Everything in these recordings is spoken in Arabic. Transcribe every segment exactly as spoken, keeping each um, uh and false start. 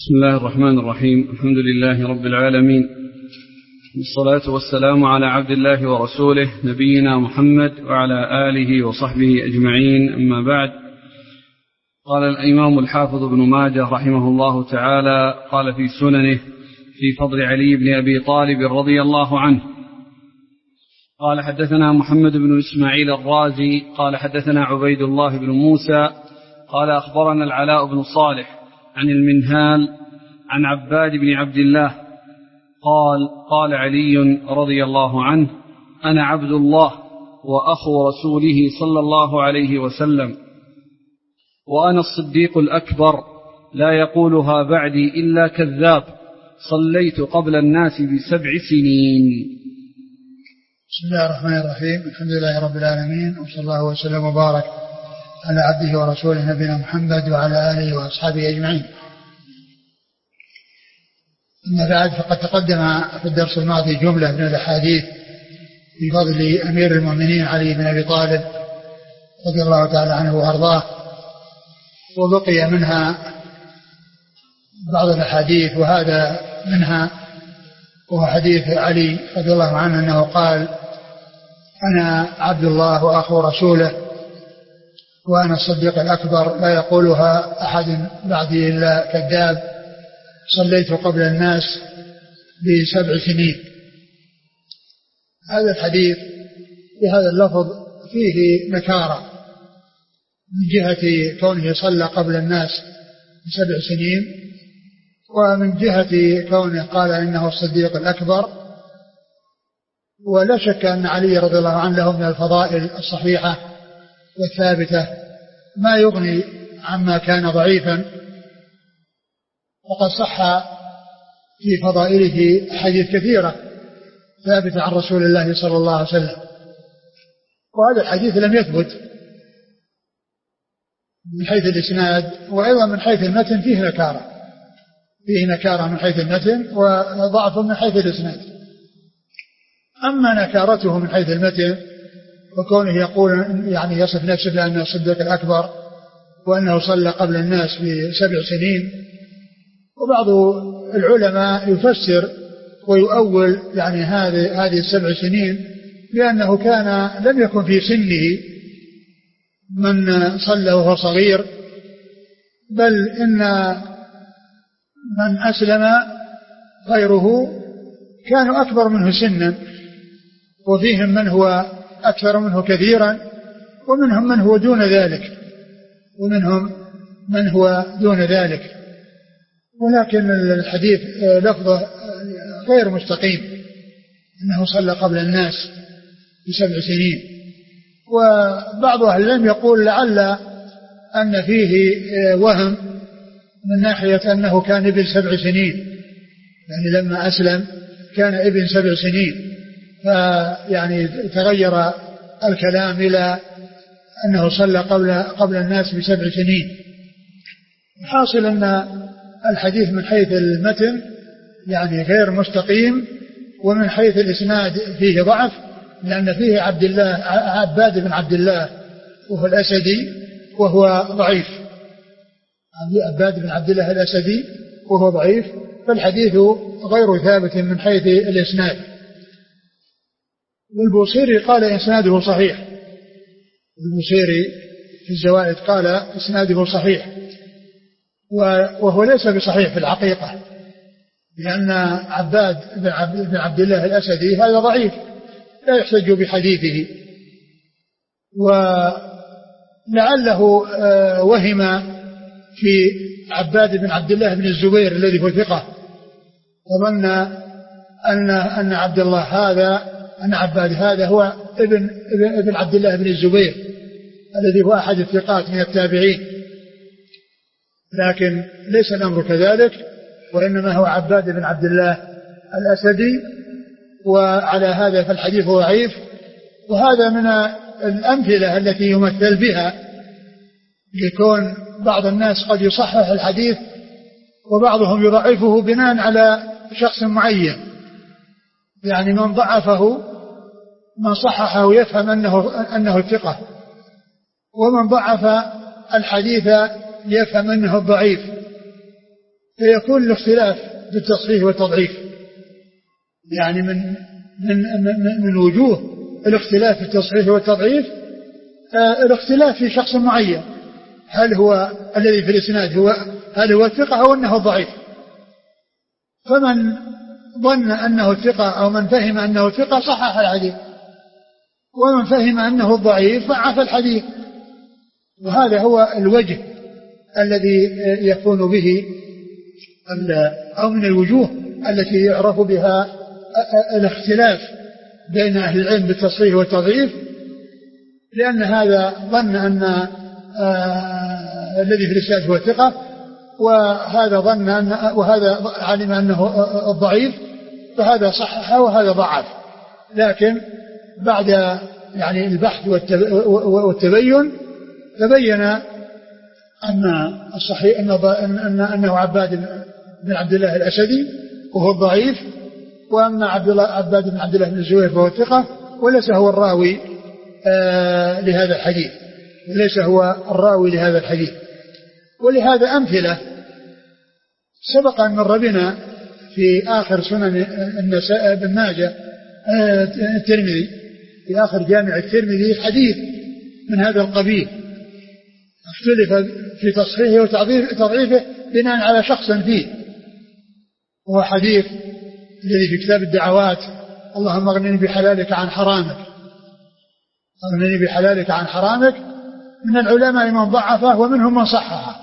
بسم الله الرحمن الرحيم. الحمد لله رب العالمين، والصلاة والسلام على عبد الله ورسوله نبينا محمد وعلى آله وصحبه أجمعين، أما بعد. قال الإمام الحافظ ابن ماجه رحمه الله تعالى قال في سننه في فضل علي بن أبي طالب رضي الله عنه قال حدثنا محمد بن إسماعيل الرازي قال حدثنا عبيد الله بن موسى قال أخبرنا العلاء بن صالح عن المنهال عن عباد بن عبد الله قال قال علي رضي الله عنه: أنا عبد الله وأخو رسوله صلى الله عليه وسلم، وأنا الصديق الأكبر، لا يقولها بعدي إلا كذاب، صليت قبل الناس بسبع سنين. بسم الله الرحمن الرحيم. الحمد لله رب العالمين، وصلى الله وسلم وبارك على عبده ورسوله نبينا محمد وعلى آله وأصحابه أجمعين. أما بعد، فقد تقدم في الدرس الماضي جملة من الأحاديث في فضل أمير المؤمنين علي بن أبي طالب رضي الله تعالى عنه وأرضاه، وبقي منها بعض الأحاديث، وهذا منها وهو حديث علي رضي الله عنه أنه قال: أنا عبد الله وأخو رسوله، وأنا الصديق الأكبر، لا يقولها أحد بعدي إلا كذاب، صليت قبل الناس بسبع سنين. هذا الحديث بهذا اللفظ فيه نكارة من جهة كونه صلى قبل الناس بسبع سنين، ومن جهة كونه قال إنه الصديق الأكبر. ولا شك أن علي رضي الله عنه له من الفضائل الصحيحة والثابتة ما يغني عما كان ضعيفا، وقد صح في فضائله حديث كثيرة ثابتة عن رسول الله صلى الله عليه وسلم، وهذا الحديث لم يثبت من حيث الإسناد، وأيضا من حيث المتن فيه نكارة فيه نكارة من حيث المتن، وضعف من حيث الإسناد. أما نكارته من حيث المتن وكونه يقول يعني يصف نفسه بأنه الصديق الأكبر وأنه صلى قبل الناس بسبع سنين، وبعض العلماء يفسر ويؤول يعني هذه هذه السبع سنين لأنه كان لم يكن في سنه من صلى وهو صغير، بل إن من أسلم غيره كانوا أكبر منه سنا، وفيهم من هو أكثر منه كثيرا، ومنهم من هو دون ذلك ومنهم من هو دون ذلك ولكن الحديث لفظه غير مستقيم، أنه صلى قبل الناس بسبع سنين. وبعض أهل العلم يقول لعل أن فيه وهم من ناحية أنه كان ابن سبع سنين، يعني لما أسلم كان ابن سبع سنين، فيعني تغير الكلام إلى أنه صلى قبل, قبل الناس بسبع سنين. حاصل أن الحديث من حيث المتن يعني غير مستقيم، ومن حيث الإسناد فيه ضعف، لأن فيه عبد الله عباد بن عبد الله وهو الأسدي وهو ضعيف، عباد بن عبد الله الأسدي وهو ضعيف، فالحديث غير ثابت من حيث الإسناد. والبوصيري قال إسناده صحيح، البوصيري في الزوائد قال إسناده صحيح، وهو ليس بصحيح في الحقيقة، لأن عباد بن عبد الله الأسدي هذا ضعيف لا يحتج بحديثه، ولعله وهم في عباد بن عبد الله بن الزبير الذي هو ثقة، وظن أن أن عبد الله هذا أن عباد هذا هو ابن ابن عبد الله بن الزبير الذي هو أحد الثقات من التابعين، لكن ليس الأمر كذلك، وإنما هو عباد بن عبد الله الأسدي، وعلى هذا فالحديث ضعيف. وهذا من الأمثلة التي يمثل بها لكون بعض الناس قد يصحح الحديث وبعضهم يضعفه بناء على شخص معين، يعني من ضعفه من صححه يفهم أنه, أنه الثقة، ومن ضعف الحديث يفهم أنه الضعيف، فيكون الاختلاف في التصحيح والتضعيف يعني من من من, من وجوه الاختلاف في التصحيح والتضعيف آه الاختلاف في شخص معين، هل هو الذي في الإسناد هو هل هو الثقة أو أنه الضعيف. فمن ظن أنه الثقة أو من فهم أنه الثقة صحح الحديث، ومن فهم أنه الضعيف ضعف الحديث. وهذا هو الوجه الذي يكون به أو من الوجوه التي يعرف بها الاختلاف بين أهل العلم بالتصحيح والتضعيف، لأن هذا ظن أن آه الذي في الإسناد هو الثقة، وهذا ظن أن وهذا علم أنه الضعيف، فهذا صحح وهذا ضعف. لكن بعد يعني البحث والتبين تبين أن الصحيح أن أنه عباد بن عبد الله الأسدي وهو الضعيف، وأما عبد الله عباد بن عبد الله بن الزبير فهو الثقة، وليس هو الراوي آه لهذا الحديث، وليس هو الراوي لهذا الحديث. ولهذا أمثلة سبق أن مر بنا في آخر سنن النساء بن ماجه آه الترمذي، في آخر جامع الترمذي حديث من هذا القبيل اختلف في تصحيحه وتضعيفه بناء على شخص فيه، هو حديث الذي في كتاب الدعوات: اللهم اغنني بحلالك عن حرامك، اغنني بحلالك عن حرامك. من العلماء من ضعفه ومنهم من صححه.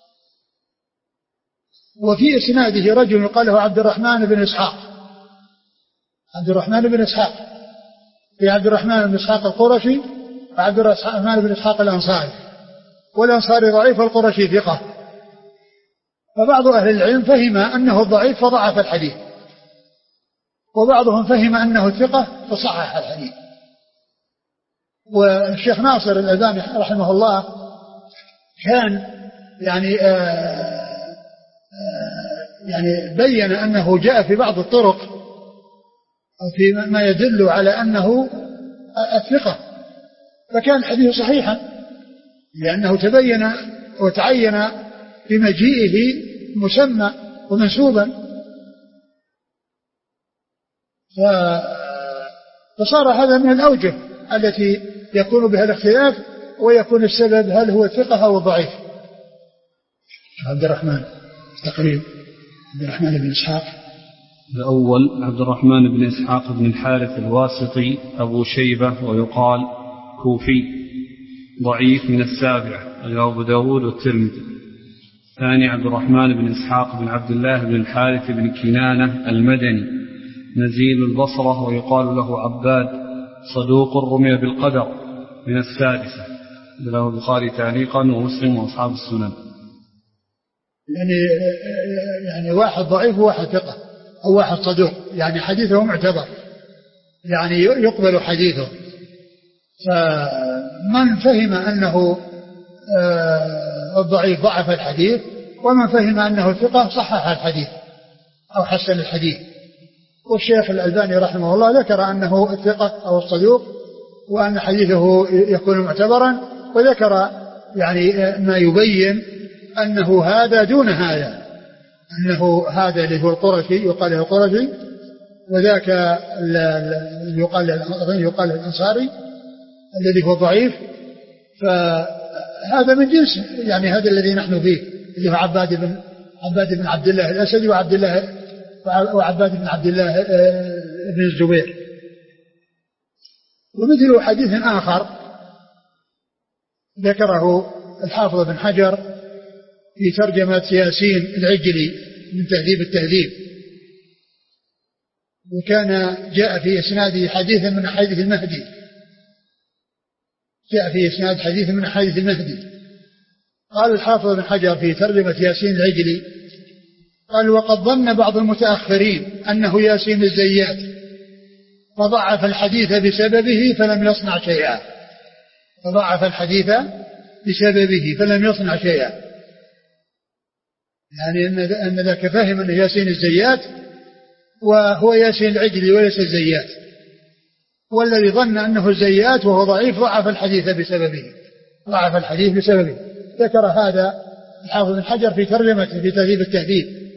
وفي إسناده رجل يقال له عبد الرحمن بن إسحاق، عبد الرحمن بن إسحاق في عبد الرحمن بن إسحاق القرشي وعبد الرحمن بن إسحاق الأنصاري، والأنصاري ضعيف والقرشي ثقة. فبعض أهل العلم فهم أنه ضعيف فضعف الحديث، وبعضهم فهم أنه ثقة فصحح الحديث. والشيخ ناصر الألباني رحمه الله كان يعني آآ آآ يعني بين أنه جاء في بعض الطرق أو في ما يدل على أنه الثقة، فكان الحديث صحيحا لأنه تبين وتعين بمجيئه مسمى ومنسوبا، فصار هذا من الأوجه التي يكون بها الاختلاف، ويكون السبب هل هو الثقة أو الضعيف. عبد الرحمن تقريب عبد الرحمن بن إسحاق الأول عبد الرحمن بن إسحاق بن الحارث الواسطي أبو شيبة ويقال كوفي، ضعيف من السابع، أبو داود والترمذي. ثاني عبد الرحمن بن إسحاق بن عبد الله بن الحارث بن كنانة المدني، نزيل البصرة ويقال له عباد، صدوق رمي بالقدر، من السادسة، له البخاري تعليقا ومسلم وأصحاب السنن. يعني يعني واحد ضعيف وواحد ثقة أو واحد صدوق، يعني حديثه معتبر، يعني يقبل حديثه. فمن فهم أنه الضعيف ضعف الحديث، ومن فهم أنه ثقة صحح الحديث أو حسن الحديث. والشيخ الألباني رحمه الله ذكر أنه الثقة أو الصدوق، وأن حديثه يكون معتبرا، وذكر يعني ما يبين أنه هذا دون هذا، أنه هذا اللي هو القرشي يقال له القرشي، وذاك يقال يقال الأنصاري الذي هو ضعيف. فهذا من جنس يعني هذا الذي نحن فيه، اللي هو عباد بن عباد بن عبد الله الأسدي وعبد الله وعباد بن عبد الله بن الزبير. ومثل حديث آخر ذكره الحافظ بن حجر في ترجمة ياسين العجلي من تهذيب التهذيب، وكان جاء في إسناده حديث من حديث المهدي، جاء في إسناد حديث من حديث المهدي. قال الحافظ بن حجر في ترجمة ياسين العجلي، قال: وقد ظن بعض المتأخرين أنه ياسين الزيات، فضعف الحديث بسببه فلم يصنع شيئا، فضعف الحديث بسببه فلم يصنع شيئا، يعني أن ذاك فهم أنه ياسين الزيات وهو ياسين العجلي وليس الزيات، والذي ظن أنه الزيات وهو ضعيف ضعف الحديث بسببه، ضعف الحديث بسببه. ذكر هذا الحافظ بن حجر في ترجمته في تهذيب التهذيب.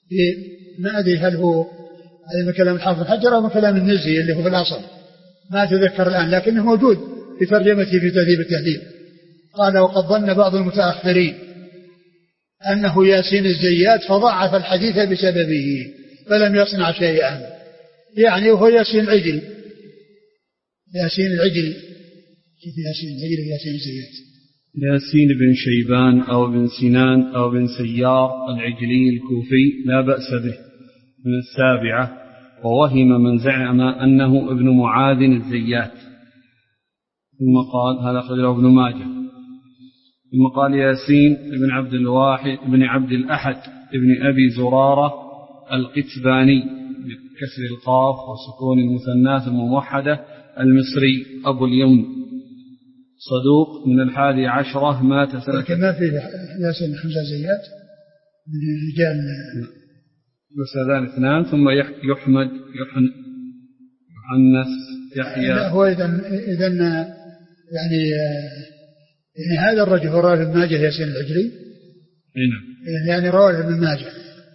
ما أدري هل هو من كلام الحافظ بن حجر أو من كلام النزي اللي هو في الأصل، ما أتذكر الآن، لكنه موجود في ترجمته في تهذيب التهذيب. قال: وقد ظن بعض المتأخرين أنه ياسين الزيات فضعف الحديث بسببه فلم يصنع شيئا، يعني وهو ياسين العجل، ياسين العجل كيف ياسين العجل وياسين الزيات؟ ياسين بن شيبان أو بن سنان أو بن سيار العجلي الكوفي لا بأس به، من السابعة. ووهم من زعم أنه ابن معاذ الزيات. ثم قال: هذا أخرجه ابن ماجه. ثم قال: ياسين بن عبد الواحد بن عبد الأحد ابن أبي زرارة القتباني بكسر القاف وسكون المثنى ثم موحدة المصري أبو اليمن، صدوق من الحادي عشرة، مات سنة. لكن ما في ياسين حمزة زيات من رجال، بس هذان اثنان. ثم يحمد يحن يحنس يحيى. هو إذن إذن يعني يعني هذا الرجل هو راوي ابن ماجه ياسين العجلي. نعم. يعني رواه ابن ماجه.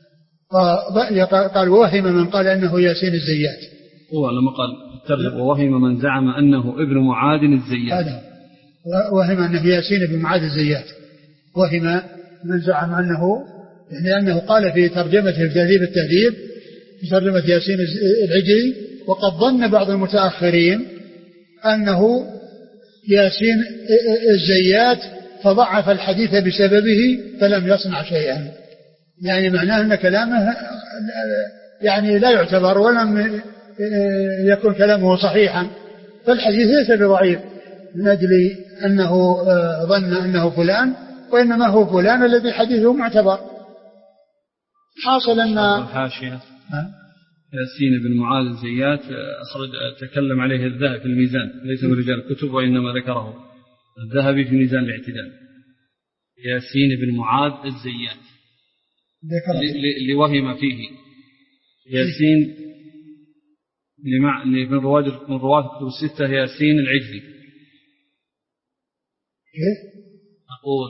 قال: وهم من قال انه ياسين الزيات. هو لما قال الترجمة ووهم من زعم انه ابن معاذ الزيات، هذا وهم انه ياسين بن معاذ الزيات. وهم من زعم انه يعني انه قال في ترجمته في تهذيب التهذيب في ترجمة ياسين العجلي: وقد ظن بعض المتأخرين أنه ياسين الزيات فضعف الحديث بسببه فلم يصنع شيئا، يعني معناه أن كلامه يعني لا يعتبر ولم يكن كلامه صحيحا، فالحديث ليس بضعيف من أجل أنه ظن أنه فلان، وإنما هو فلان الذي حديثه معتبر. حاصل أن الحاشية ياسين بن معاذ الزيات أخرج تكلم عليه الذهبي في الميزان، ليس من رجال الكتب وإنما ذكره الذهبي في ميزان الاعتدال. ياسين بن معاذ الزيات اللي وهم فيه ياسين من رواد من رواد الكتب الستة ياسين العجلي. أقول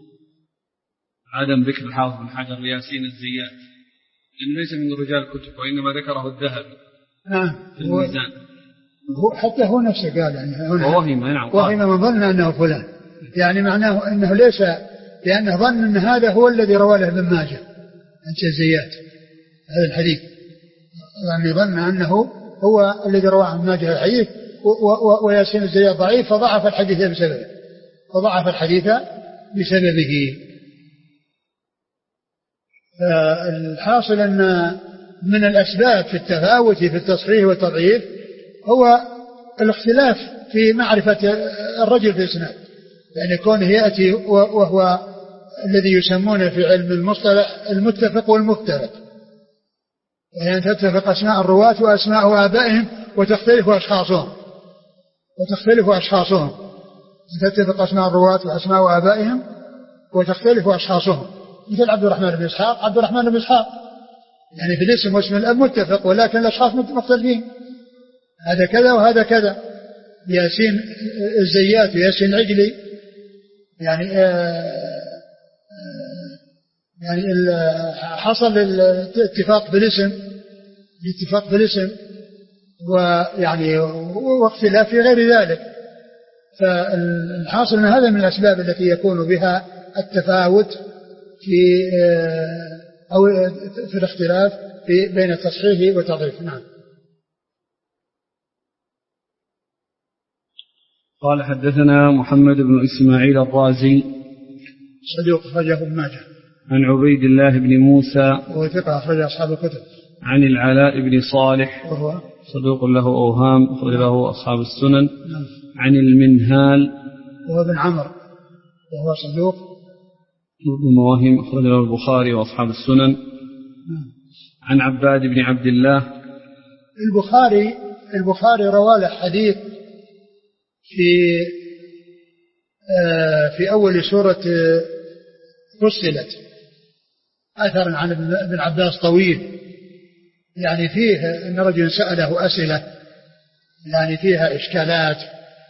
عدم ذكر الحافظ بن حجر لياسين الزيات لأنه ليس من رجال الكتب وإنما ذكره الذهبي نعم في الميزان. هو حتى هو نفسه قال يعني وهم نعم وهم من ظن أنه فلان، يعني معناه أنه ليس، لأنه ظن أن هذا هو الذي رواه له ابن ماجه عن الزيات هذا الحديث، يعني ظن أنه هو الذي رواه ابن ماجه الحديث، وياسين الزيات ضعيف فضعف الحديث بسببه فضعف الحديث بسببه. الحاصل أن من الأسباب في التفاوت في التصحيح والتضعيف هو الاختلاف في معرفة الرجل في الإسناد، يعني كونه يأتي وهو الذي يسمونه في علم المصطلح المتفق والمفترق، يعني تتفق أسماء الرواة وأسماء آبائهم وتختلف أشخاصهم وتختلف أشخاصهم تتفق أسماء الرواة وأسماء آبائهم وتختلف أشخاصهم، مثل عبد الرحمن بن إسحاق عبد الرحمن بن إسحاق يعني في الاسم واسم الأب متفق، ولكن الأشخاص مختلفين، هذا كذا وهذا كذا. ياسين الزيات وياسين العجلي يعني آآ يعني حصل الاتفاق في الاسم الاتفاق في الاسم ويعني واختلاف في غير ذلك. فالحاصل أن هذا من الأسباب التي يكون بها التفاوت في أو في الاختلاف في بين التصحيح والتضعيف. نعم. قال: حدثنا محمد بن إسماعيل الرازي صدوق أخرجه ابن ماجه. عن عبيد الله بن موسى وهو ثقة أخرج أصحاب الكتب. عن العلاء بن صالح وهو صدوق له أوهام أخرج له أصحاب السنن. نعم. عن المنهال وهو بن عمرو وهو صدوق ابن مواهم أخرج له البخاري وأصحاب السنن. نعم. عن عباد بن عبد الله البخاري البخاري روى له حديث في آه في أول سورة فصلت أثر عن ابن عباس طويل، يعني فيه أن رجل سأله أسئلة يعني فيها إشكالات،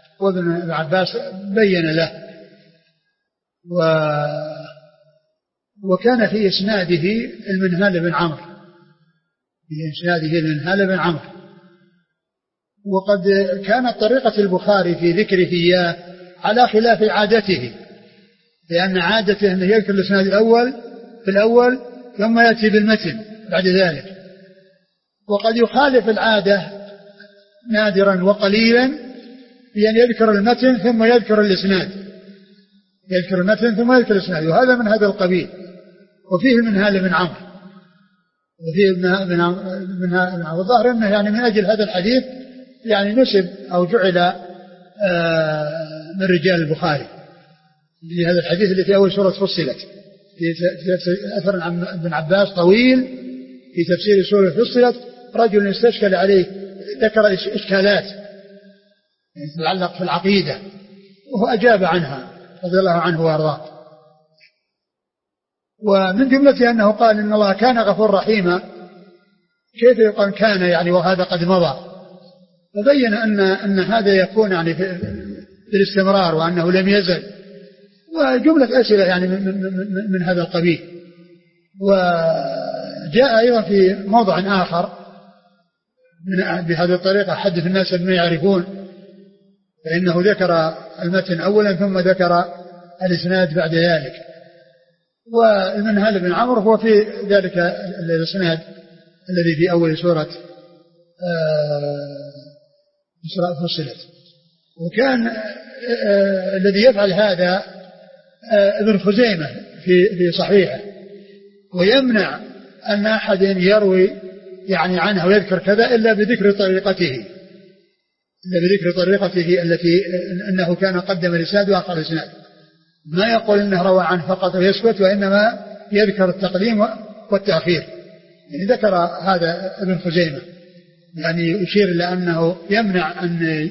وابن عباس بين له و وكان في إسناده المنهال بن عمرو، في إسناده المنهال بن عمرو. وقد كانت طريقة البخاري في ذكره إياه على خلاف عادته، لأن عادته أنه يذكر الإسناد الأول في الأول ثم يأتي بالمتن بعد ذلك، وقد يخالف العادة نادرا وقليلا بأن يذكر المتن ثم يذكر الإسناد، يذكر المتن ثم يذكر الإسناد، وهذا من هذا القبيل. وفيه المنهال بن عمرو، وفيه ابن عمرو، والظاهر أنه يعني من أجل هذا الحديث يعني نسب أو جعل من رجال البخاري لهذا الحديث اللي في أول سورة فصلت، في أثر عن ابن عباس طويل في تفسير سورة فصلت، رجل استشكل عليه ذكر إشكالات تتعلق في العقيدة وهو أجاب عنها رضي الله عنه وأرضاه. ومن جملته أنه قال إن الله كان غفور رحيما، كيف يقال كان يعني وهذا قد مضى؟ فبين أن أن هذا يكون يعني في الاستمرار وأنه لم يزل، وجملة أسئلة يعني من, من, من هذا القبيل. وجاء أيضا في موضع آخر بهذه الطريقة: حدث الناس بما يعرفون، فإنه ذكر المتن أولا ثم ذكر الإسناد بعد ذلك. والمنهال بن عمرو هو في ذلك الإسناد الذي في أول سورة إسراء فصلت. وكان آه الذي يفعل هذا آه ابن خزيمة في في صحيحه، ويمنع أن أحد يروي يعني عنه ويذكر كذا إلا بذكر طريقته، إلا بذكر طريقته التي أنه كان قدم الإسناد وأخر الإسناد، ما يقول إنه روى عنه فقط ويسكت، وإنما يذكر التقديم والتأخير. يعني ذكر هذا ابن خزيمة، يعني يشير إلى أنه يمنع أن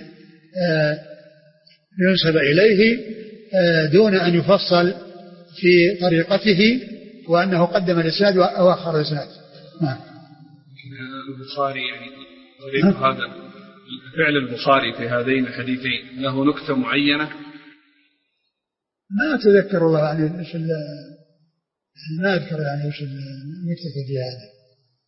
ينسب إليه دون أن يفصل في طريقته، وأنه قدم الإسناد وأخر الإسناد. نعم. البخاري يعني طريق هذا فعل البخاري في هذين الحديثين له نكتة معينة؟ ما أتذكر والله يعني إيش ما أذكر يعني إيش النكتة في هذا.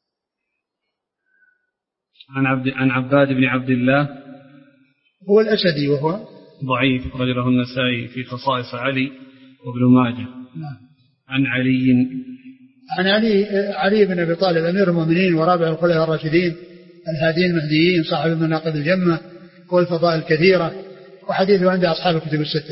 عن عبد عن عباد بن عبد الله هو الأسدي وهو ضعيف، رجله النسائي في خصائص علي وابن ماجه. نعم. عن علي عن علي علي بن أبي طالب أمير المؤمنين ورابع الخلفاء الراشدين الهادين المهديين صاحب المناقب الجمة والفضائل الكثيرة، وحديثه عند أصحاب الكتب الستة.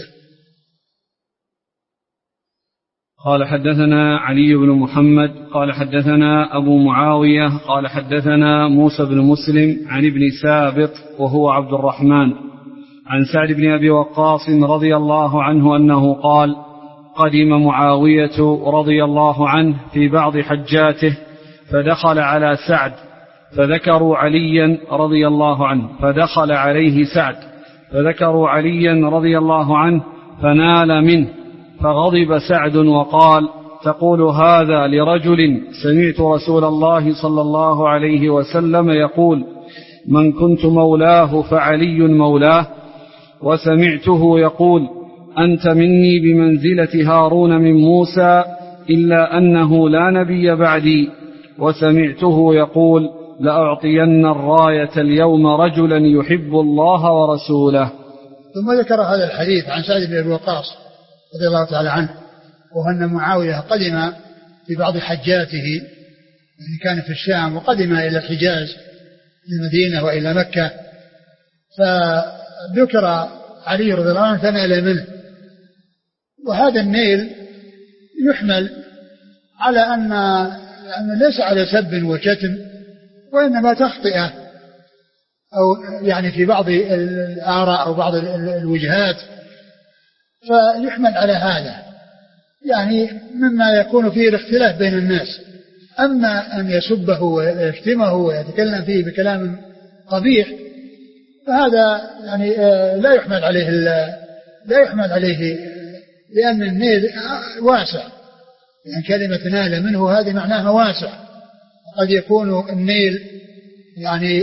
قال حدثنا علي بن محمد قال حدثنا أبو معاوية قال حدثنا موسى بن مسلم عن ابن سابط وهو عبد الرحمن عن سعد بن أبي وقاص رضي الله عنه أنه قال: قدم معاوية رضي الله عنه في بعض حجاته فدخل على سعد فذكروا عليا رضي الله عنه فدخل عليه سعد فذكروا عليا رضي الله عنه فنال منه، فغضب سعد وقال: تقول هذا لرجل سمعت رسول الله صلى الله عليه وسلم يقول: من كنت مولاه فعلي مولاه، وسمعته يقول: أنت مني بمنزلة هارون من موسى إلا أنه لا نبي بعدي، وسمعته يقول: لأعطين الراية اليوم رجلا يحب الله ورسوله. ثم ذكر هذا الحديث عن سعد بن أبي وقاص رضي الله تعالى عنه، وأن معاوية قدم في بعض حجاته، يعني كان في الشام وقدم إلى الحجاز المدينة وإلى مكة، فذكر علي رضي الله عنه فنال منه. وهذا النيل يحمل على أن أن ليس على سب وشتم، وإنما تخطئة أو يعني في بعض الآراء أو بعض الوجهات، فيحمل على هذا يعني مما يكون فيه الاختلاف بين الناس. أما أن يسبه ويشتمه ويتكلم فيه بكلام قبيح فهذا يعني لا يحمل عليه لا يحمل عليه لأن النيل واسع، يعني كلمة نال منه هذه معناها واسع، قد يكون النيل يعني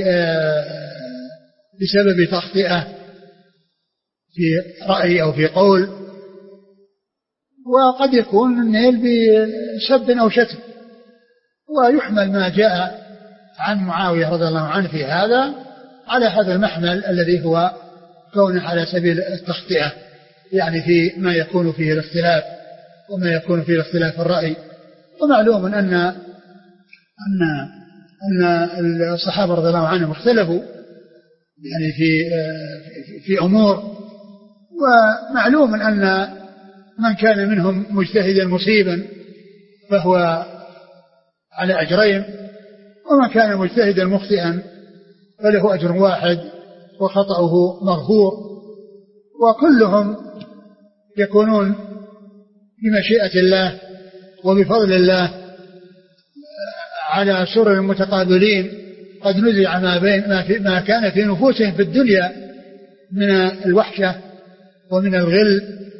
بسبب تخطئة في رأي أو في قول، وقد يكون النيل بسب أو شتم. ويحمل ما جاء عن معاوية رضي الله عنه في هذا على هذا المحمل الذي هو كونه على سبيل التخطئة، يعني في ما يكون فيه الاختلاف وما يكون فيه الاختلاف الرأي. ومعلوم أن أن أن الصحابة رضي الله عنهم اختلفوا يعني في في أمور، ومعلوم أن من كان منهم مجتهدا مصيبا فهو على أجرين، ومن كان مجتهدا مخطئا فله أجر واحد وخطأه مغفور، وكلهم يكونون بمشيئة الله وبفضل الله على سرر متقابلين قد نزع ما بين ما, في ما كان في نفوسهم في الدنيا من الوحشة ومن الغل،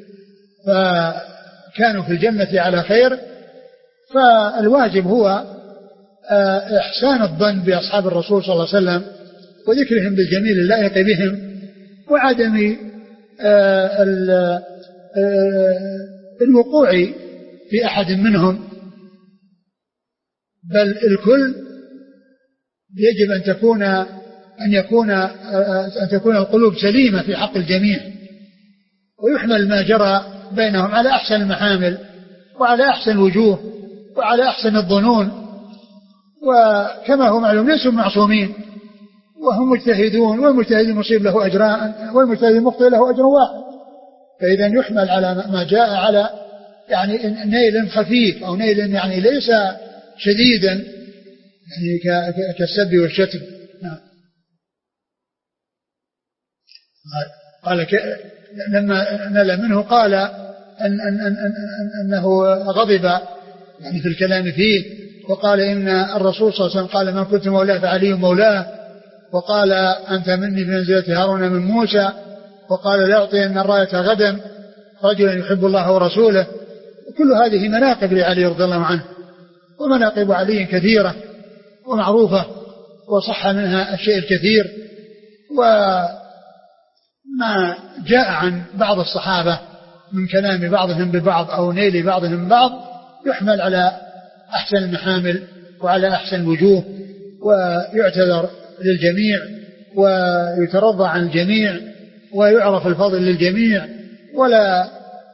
فكانوا في الجنة على خير. فالواجب هو إحسان الظن بأصحاب الرسول صلى الله عليه وسلم وذكرهم بالجميل اللائق بهم، وعدم الوقوع في أحد منهم، بل الكل يجب أن تكون أن يكون أن تكون القلوب سليمة في حق الجميع، ويحمل ما جرى بينهم على أحسن المحامل وعلى أحسن الوجوه وعلى أحسن الظنون. وكما هو معلوم ليسوا معصومين وهم مجتهدون، والمجتهد المصيب له أجران والمجتهد المخطئ له أجر واحد. فإذا يحمل على ما جاء على يعني نيل خفيف أو نيل يعني ليس شديدا يعني كالسب والشتم. قال لما نال منه قال أن أن أن أن أنه غضب يعني في الكلام فيه، وقال إن الرسول صلى الله عليه وسلم قال من كنت مولاه فعلي مولاه، وقال أنت مني بمنزلة هارون من موسى، وقال لا أعطي أن الراية غدا رجلا يحب الله ورسوله. وكل هذه مناقب لعلي رضي الله عنه، ومناقب علي كثيرة ومعروفة وصح منها الشيء الكثير. وما جاء عن بعض الصحابة من كلام بعضهم ببعض أو نيل بعضهم ببعض يحمل على أحسن المحامل وعلى أحسن الوجوه، ويعتذر للجميع ويترضى عن الجميع ويعرف الفضل للجميع، ولا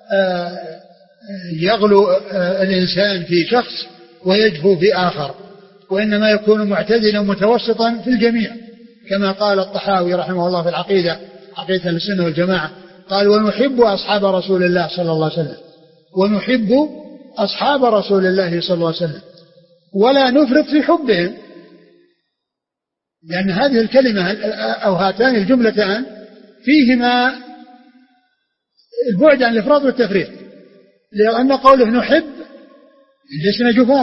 يغلو الإنسان في شخص ويجفو في آخر، وإنما يكون معتدلا متوسطا في الجميع، كما قال الطحاوي رحمه الله في العقيدة عقيدة السنة والجماعة قال ونحب أصحاب رسول الله صلى الله عليه وسلم، ونحب أصحاب رسول الله صلى الله عليه وسلم ولا نفرط في حبهم، لأن هذه الكلمة أو هاتان الجملتان فيهما البعد عن الإفراط والتفريط، لأن قوله نحب لسنا جفات،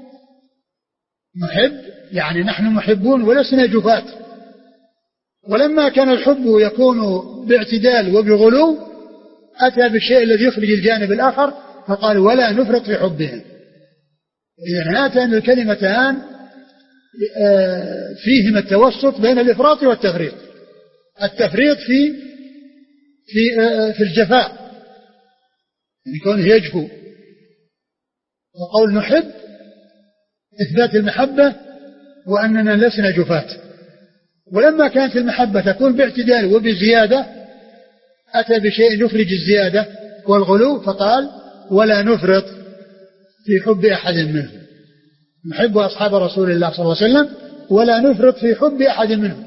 نحب يعني نحن محبون ولسنا جفات. ولما كان الحب يكون باعتدال وبغلو أتى بالشيء الذي يخرج الجانب الآخر فقال ولا نفرط في حبهم. إذن هاتان الكلمتان فيهما التوسط بين الإفراط والتفريط، التفريط في في في الجفاء يكون يجفو، وقول نحب إثبات المحبة وأننا لسنا جفات. ولما كانت المحبة تكون باعتدال وبزيادة أتى بشيء يخرج الزيادة والغلو فقال ولا نفرط في حب أحد منهم، نحب أصحاب رسول الله صلى الله عليه وسلم ولا نفرط في حب أحد منهم،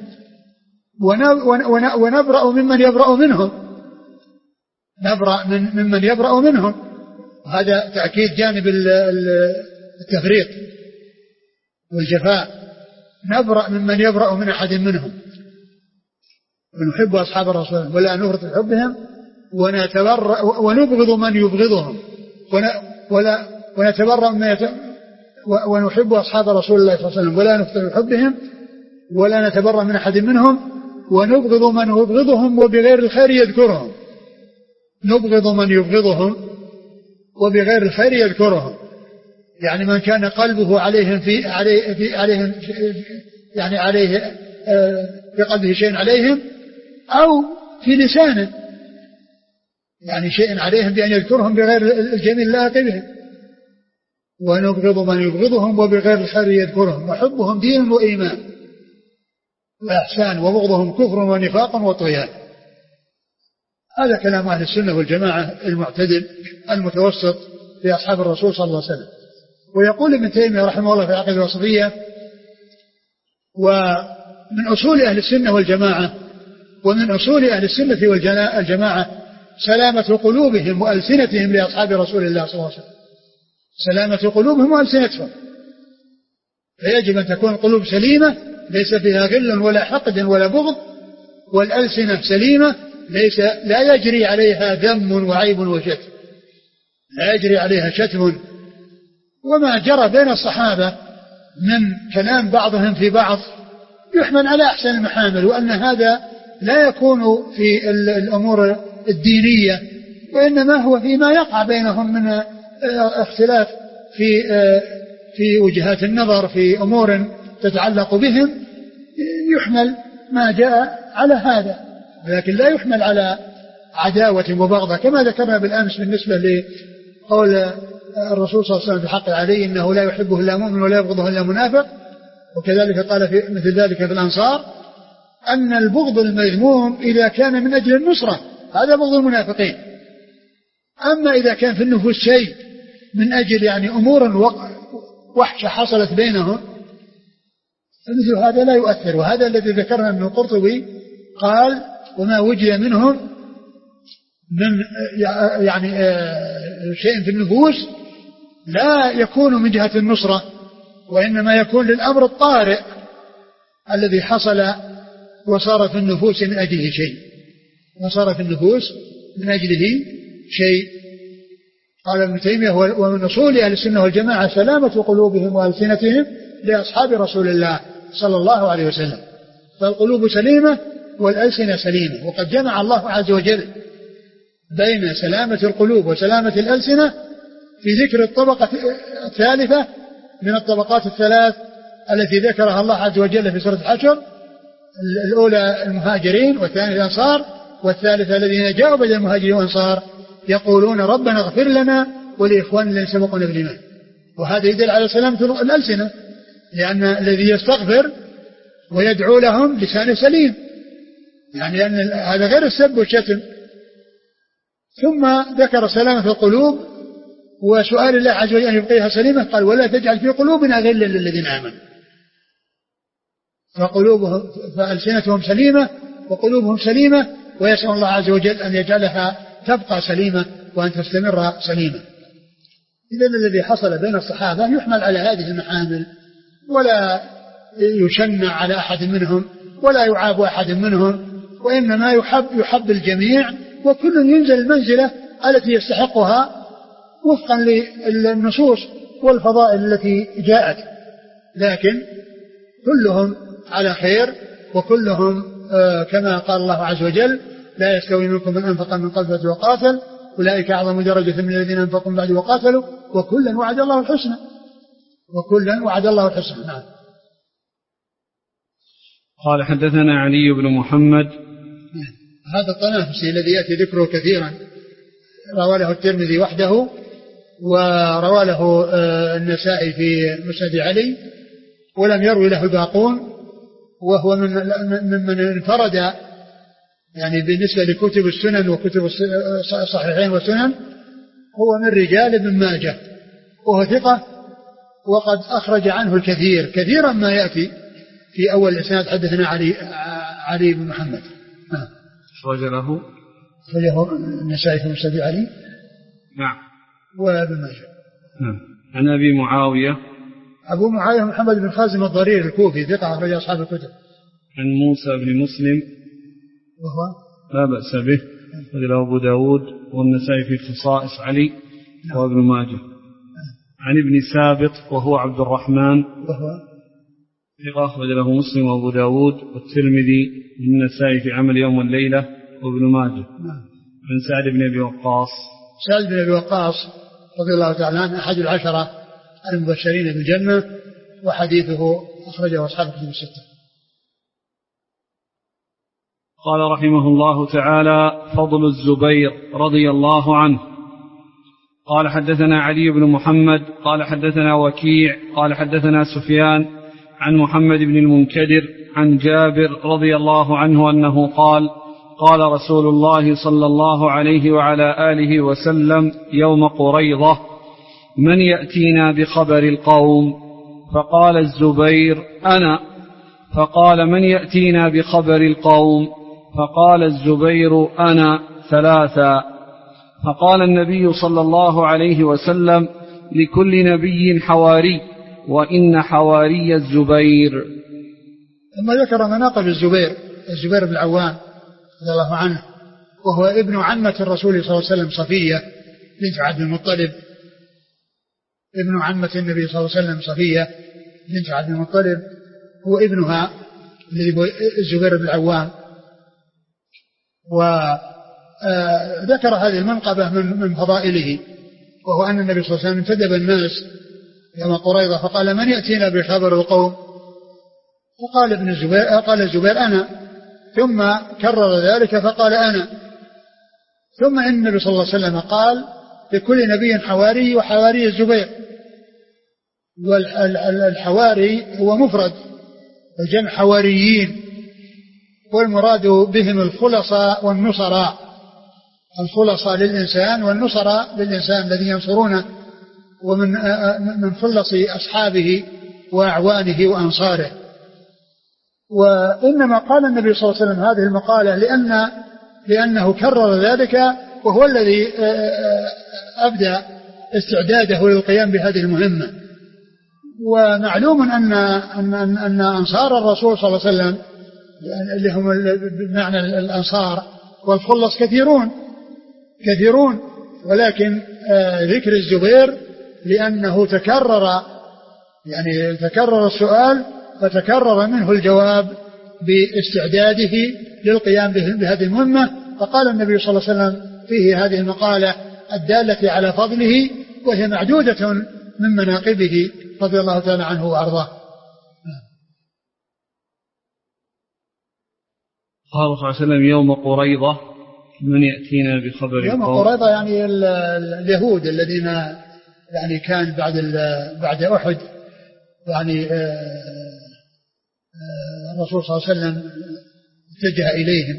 ونبرأ ممن يبرأ منهم، نبرأ من ممن يبرأ منهم. هذا تأكيد جانب التفريط والجفاء، نبرأ ممن يبرأ من أحد منهم، ونحب أصحاب الرسول ولا نفرط في حبهم ونتبرأ ونبغض من يبغضهم ولا ونتبرأ من يت... ونحب أصحاب رسول الله صلى الله عليه وسلم ولا نفرط في حبهم ولا نتبرأ من أحد منهم ونبغض من يبغضهم وبغير الخير يذكرهم، نبغض من يبغضهم وبغير الخير يذكرهم، يعني من كان قلبه عليهم في عليه في عليهم في يعني عليه في قلبه شيء عليهم أو في لسانه يعني شيء عليهم بأن يذكرهم بغير الجميل لا بهم، ونبغض من يبغضهم وبغير الخير يذكرهم، وحبهم دين وإيمان وإحسان، وبغضهم كفر ونفاق وطغيان. هذا كلام أهل السنة والجماعة المعتدل المتوسط في أصحاب الرسول صلى الله عليه وسلم. ويقول ابن تيمية رحمه الله في العقيدة الوسطية: ومن أصول أهل السنة والجماعة ومن أصول أهل السنة والجماعة سلامة قلوبهم وألسنتهم لأصحاب رسول الله صلى الله عليه وسلم، سلامة قلوبهم وألسنتهم، فيجب أن تكون القلوب سليمة ليس فيها غل ولا حقد ولا بغض، والألسنة سليمة ليس لا يجري عليها ذم وعيب وشتم، لا يجري عليها شتم. وما جرى بين الصحابة من كلام بعضهم في بعض يحمل على أحسن المحامل، وأن هذا لا يكون في الأمور الدينية، وإنما هو فيما يقع بينهم من اختلاف في في وجهات النظر في أمور تتعلق بهم، يحمل ما جاء على هذا، لكن لا يحمل على عداوة وبغضة، كما ذكرنا بالأمس بالنسبة لقول الرسول صلى الله عليه وسلم في حق علي: إنه لا يحبه إلا مؤمن ولا يبغضه إلا منافق. وكذلك قال في مثل ذلك في الأنصار أن البغض المذموم إذا كان من أجل النصرة هذا بغض المنافقين، أما إذا كان في النفوس شيء من أجل يعني أمور وحشة حصلت بينهم مثل هذا لا يؤثر. وهذا الذي ذكرنا من القرطبي قال: وما وجد منهم من يعني شيء في النفوس لا يكون من جهة النصرة، وإنما يكون للأمر الطارئ الذي حصل وصار في النفوس من أجله شيء وصار في النفوس من أجله شيء. قال ابن تيمية: ومن أصول أهل السنة والجماعة سلامة قلوبهم وألسنتهم لأصحاب رسول الله صلى الله عليه وسلم، فالقلوب سليمة والألسنة سليمة. وقد جمع الله عز وجل بين سلامة القلوب وسلامة الألسنة في ذكر الطبقة الثالثة من الطبقات الثلاث التي ذكرها الله عز وجل في سورة الحشر: الأولى المهاجرين، والثانية الأنصار، والثالثة الذين جاءوا بعد المهاجرين والأنصار يقولون ربنا اغفر لنا ولإخواننا الذين سبقونا بالإيمان. وهذا يدل على سلامة الألسنة، لأن الذي يستغفر ويدعو لهم لسانه سليم، يعني لأن هذا غير السب والشتم. ثم ذكر سلامة القلوب وسؤال الله عز وجل أن يبقيها سليمة، قال: ولا تجعل في قلوبنا غلا للذين آمنوا. فقلوبهم فألسنتهم سليمة وقلوبهم سليمة، ويسأل الله عز وجل أن يجعلها تبقى سليمة وأن تستمر سليمة. إذن الذي حصل بين الصحابة يحمل على هذه المحامل، ولا يشنع على أحد منهم ولا يعاب أحد منهم، وإنما يحب, يحب الجميع، وكل ينزل المنزلة التي يستحقها وفقا للنصوص والفضائل التي جاءت، لكن كلهم على خير، وكلهم آه كما قال الله عز وجل: لا يستوي منكم من أنفق من قبل وقاتل أولئك أعظم درجة من الذين أنفقوا من بعد وقاتلوا وكلا وعد الله الحسنى وكلا وعد الله الحسنى. نعم. قال: حدثنا علي بن محمد. هذا الطنافسي الذي يأتي ذكره كثيرا روى له الترمذي وحده، وروى له النسائي في مسند علي، ولم يروي له الباقون، وهو من من انفرد يعني بالنسبة لكتب السنن وكتب الصحيحين والسنن، هو من رجال ابن ماجه، وهو ثقة، وقد أخرج عنه الكثير كثيرا ما يأتي في أول الإسناد: حدثنا علي علي بن محمد. أخرج له أخرجه النسائي في مسند علي. نعم. وابن ماجه. نعم. عن أبي معاوية. أبو معاوية محمد بن خازم الضرير الكوفي ثقة، أخرج أصحاب الكتب. عن موسى بن مسلم وهو لا بأس به، أخرجه أبو داود والنسائي في خصائص علي وابن ماجه. عن ابن سابط وهو عبد الرحمن وهو ثقة، أخرج له مسلم وأبو داود والترمذي والنسائي في عمل يوم والليلة وابن ماجه. عن سعد بن أبي وقاص. سعد بن أبي وقاص رضي الله تعالى عنه أحد العشرة المبشرين بالجنة، وحديثه أخرجه أصحاب الكتب الستة. قال رحمه الله تعالى: فضل الزبير رضي الله عنه. قال حدثنا علي بن محمد قال حدثنا وكيع قال حدثنا سفيان عن محمد بن المنكدر عن جابر رضي الله عنه أنه قال: قال رسول الله صلى الله عليه وعلى آله وسلم يوم قريضة: من يأتينا بخبر القوم؟ فقال الزبير: أنا. فقال: من يأتينا بخبر القوم؟ فقال الزبير: أنا، ثلاثا. فقال النبي صلى الله عليه وسلم: لكل نبي حواري، وإن حواري الزبير. ثم ذكر مناقب الزبير الزبير بن العوام رضي الله عنه، وهو ابن عمة الرسول صلى الله عليه وسلم صفية بنت عبد المطلب، ابن عمة النبي صلى الله عليه وسلم صفية بنت عبد المطلب، هو ابنها الزبير بن العوام. وذكر هذه المنقبة من من فضائله، وهو أن النبي صلى الله عليه وسلم انتدب الناس يوم قريضة فقال: من يأتينا بخبر القوم؟ فقال ابن الزبير قال الزبير: أنا. ثم كرر ذلك فقال: أنا. ثم إن النبي صلى الله عليه وسلم قال: لكل نبي حواري، وحواري الزبير. والحواري هو مفرد وجمع حواريين، والمراد بهم الخلصاء والنصراء، الخلصاء للإنسان والنصراء للإنسان الذي ينصرونه، ومن من خلص أصحابه وأعوانه وأنصاره. وإنما قال النبي صلى الله عليه وسلم هذه المقالة لأن لأنه كرر ذلك، وهو الذي أبدأ استعداده للقيام بهذه المهمة. ومعلوم أن أن أن أنصار الرسول صلى الله عليه وسلم اللي هم بمعنى الأنصار والخلص كثيرون كثيرون ولكن ذكر الزبير لأنه تكرر، يعني تكرر السؤال فتكرر منه الجواب باستعداده للقيام بهذه المهمة. فقال النبي صلى الله عليه وسلم فيه هذه المقالة الدالة على فضله، وهي معدودة من مناقبه رضي الله تعالى عنه وأرضاه. قال صلى الله عليه وسلم: يوم قريضة من يأتينا بخبر يوم القوم؟ قريضة يعني اليهود الذين يعني كان بعد بعد أحد، يعني الرسول صلى الله عليه وسلم اتجه إليهم.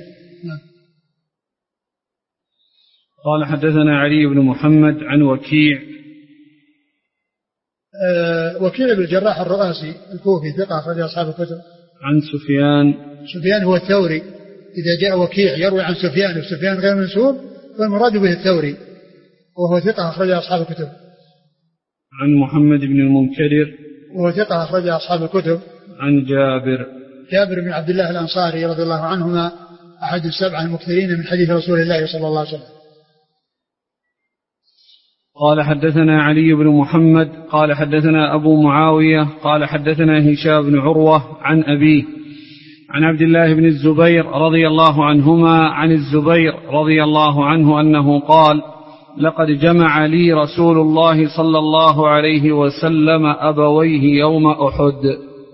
قال حدثنا علي بن محمد عن وكيع. وكيع بن الجراح الرؤاسي الكوفي ثقة أخرج أصحاب الكتب. عن سفيان. سفيان هو الثوري، إذا جاء وكيع يروي عن سفيان وسفيان غير منسوب فالمراد به الثوري، وهو ثقة أخرج أصحاب الكتب. عن محمد بن المنكدر، وهو ثقة أخرج أصحاب الكتب. عن جابر. جابر بن عبد الله الأنصاري رضي الله عنهما أحد السبعة المكثرين من حديث رسول الله صلى الله عليه وسلم. قال حدثنا علي بن محمد قال حدثنا أبو معاوية قال حدثنا هشام بن عروة عن أبيه عن عبد الله بن الزبير رضي الله عنهما عن الزبير رضي الله عنه أنه قال: لقد جمع لي رسول الله صلى الله عليه وسلم أبويه يوم أحد.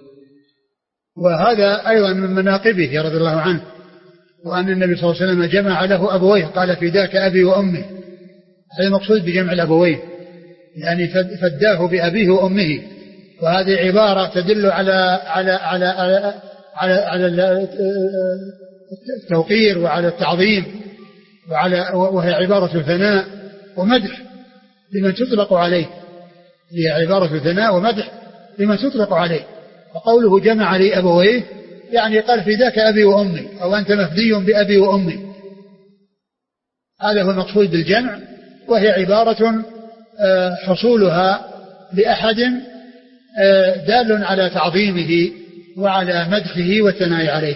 وهذا أيضا من مناقبه رضي الله عنه، وأن النبي صلى الله عليه وسلم جمع له أبويه، قال: فداك أبي وأمي. هذا المقصود بجمع الأبوين، يعني فداه بأبيه وأمه، وهذه عبارة تدل على على على على, على, على التوقير وعلى التعظيم، وعلى وهي عبارة ثناء ومدح لمن تطلق عليه، هي عبارة ثناء ومدح لمن تطلق عليه. وقوله جمع لي أبويه يعني قال: فداك أبي وأمي، أو أنت مفدي بأبي وأمي. هذا هو المقصود بالجمع، وهي عبارة حصولها لأحد دال على تعظيمه وعلى مدحه والثناء عليه.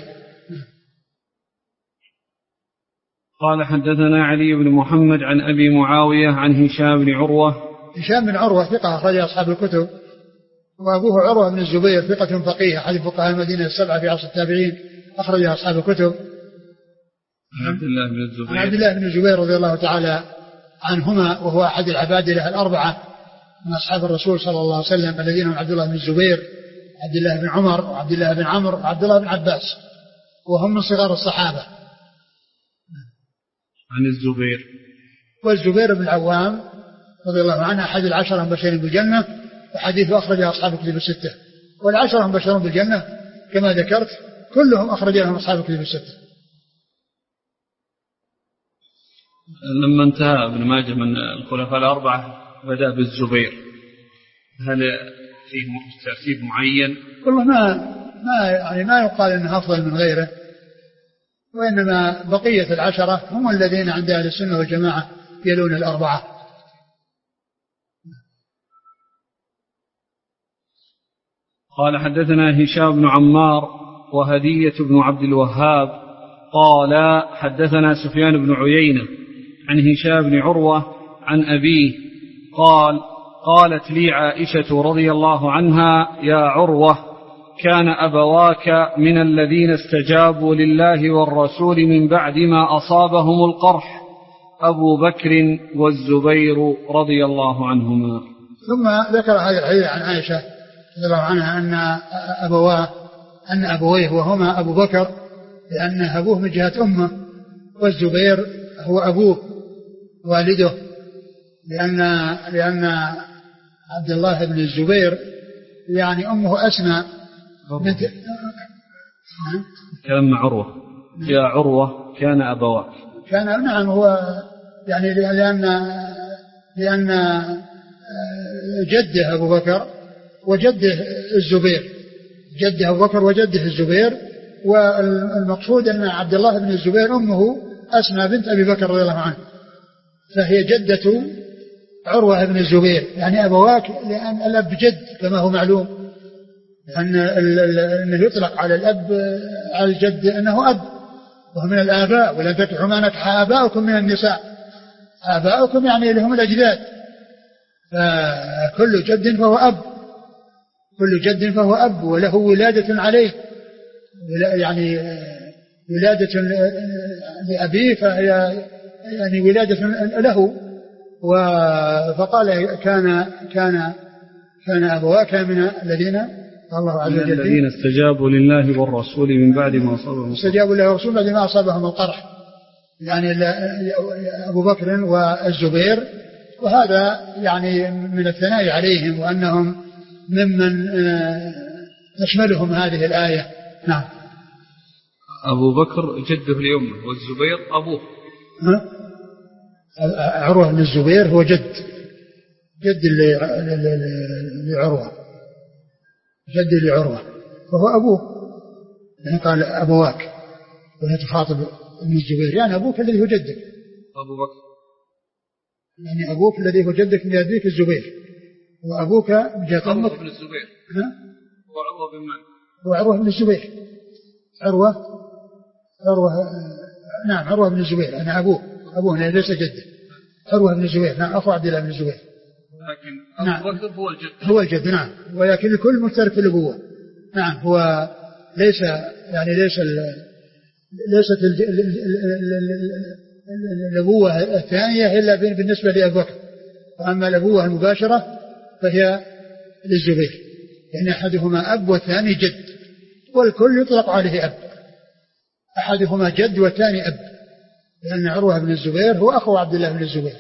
قال حدثنا علي بن محمد عن أبي معاوية عن هشام بن عروة. هشام بن عروة ثقة أخرج أصحاب الكتب، وأبوه عروة بن الزبير ثقة فقيه أحد فقهاء المدينة السبعة في عصر التابعين أخرج أصحاب الكتب. عبد الله بن الزبير. عبد الله بن الزبير رضي الله تعالى عنهما، وهو أحد العبادلة الأربعة من أصحاب الرسول صلى الله عليه وسلم الذين هم عبد الله بن الزبير، عبد الله بن عمر، وعبد الله بن عمرو، وعبد الله بن عباس، وهم من صغار الصحابة عن الزبير. والزبير بن العوام رضي الله عنه أحد العشرة المبشرين بالجنة، وحديثه أخرجه أصحاب الكتب الستة، والعشرة المبشرون بالجنة كما ذكرت كلهم أخرج لهم أصحاب الكتب الستة. لما انتهى ابن ماجه من الخلفاء الأربعة بدأ بالزبير، هل فيه ترتيب معين؟ والله ما ما يعني ما يقال انه افضل من غيره، وانما بقية العشرة هم الذين عند اهل السنة والجماعة يلون الأربعة. قال حدثنا هشام بن عمار وهدية بن عبد الوهاب قال حدثنا سفيان بن عيينة عن هشام بن عروة عن أبيه قال قالت لي عائشة رضي الله عنها يا عروة كان أبواك من الذين استجابوا لله والرسول من بعد ما أصابهم القرح أبو بكر والزبير رضي الله عنهما. ثم ذكر هذا الحديث عن عائشة رضي الله عنها أن أبواه أن أبويه وهما أبو بكر لأن أبوه من جهة أمه، والزبير هو أبوه والده، لأن لأن عبد الله بن الزبير يعني أمه أسماء بنت كلام عروة يا عروة كان أبواك كان نعم هو يعني لأن لأن جده أبو بكر وجده الزبير، جده أبو بكر وجده الزبير، والمقصود أن عبد الله بن الزبير أمه أسماء بنت أبي بكر رضي الله عنه، فهي جدة عروة بن الزبير، يعني أبواك لأن الأب جد كما هو معلوم، لأن أنه يطلق على الأب على الجد أنه أب وهو من الآباء، ولن تنكحوا ما نكح آباؤكم من النساء، آباؤكم يعني لهم الأجداد، فكل جد فهو أب، كل جد فهو أب وله ولادة عليه، يعني ولادة لأبيه فهي يعني ولادة له. فقال كان كان كان أبواك من الذين الله عز وجل الذين استجابوا لله والرسول من بعد ما أصابهم استجابوا لله والرسول بعد ما أصابهم القرح، يعني أبو بكر والزبير، وهذا يعني من الثناء عليهم وأنهم ممن تشملهم هذه الآية. نعم. أبو بكر جده لأمه والزبير أبوه. ها؟ عروة بن الزبير هو جد جد لعروة جد لعروة وهو أبوه، يعني قال أبواك وهي تخاطب ابن الزبير يعني أبوك الذي هو جدك أبو بكر، يعني أبوك الذي هو جدك من أبيك الزبير، وأبوك من جهة أمك ابن الزبير وعروة بن من وعروة بن الزبير عروة عروة نعم عروة بن الزبير أنا أبوه أبوه ليس جده عروة بن الزبير نعم أخو عبد الله بن الزبير، لكن أبو نعم. بكر هو الجد هو الجد نعم، ولكن الكل مشترك في الأبوة نعم، هو ليس يعني ليس ال ليست الأبوة الثانية إلا بالنسبة لأبو بكر، وأما الأبوة المباشرة فهي للزبير، يعني أحدهما أب والثاني جد، والكل يطلق عليه أب، أحدهما جد والثاني أب، لأن عروة بن الزبير هو أخو عبد الله بن الزبير،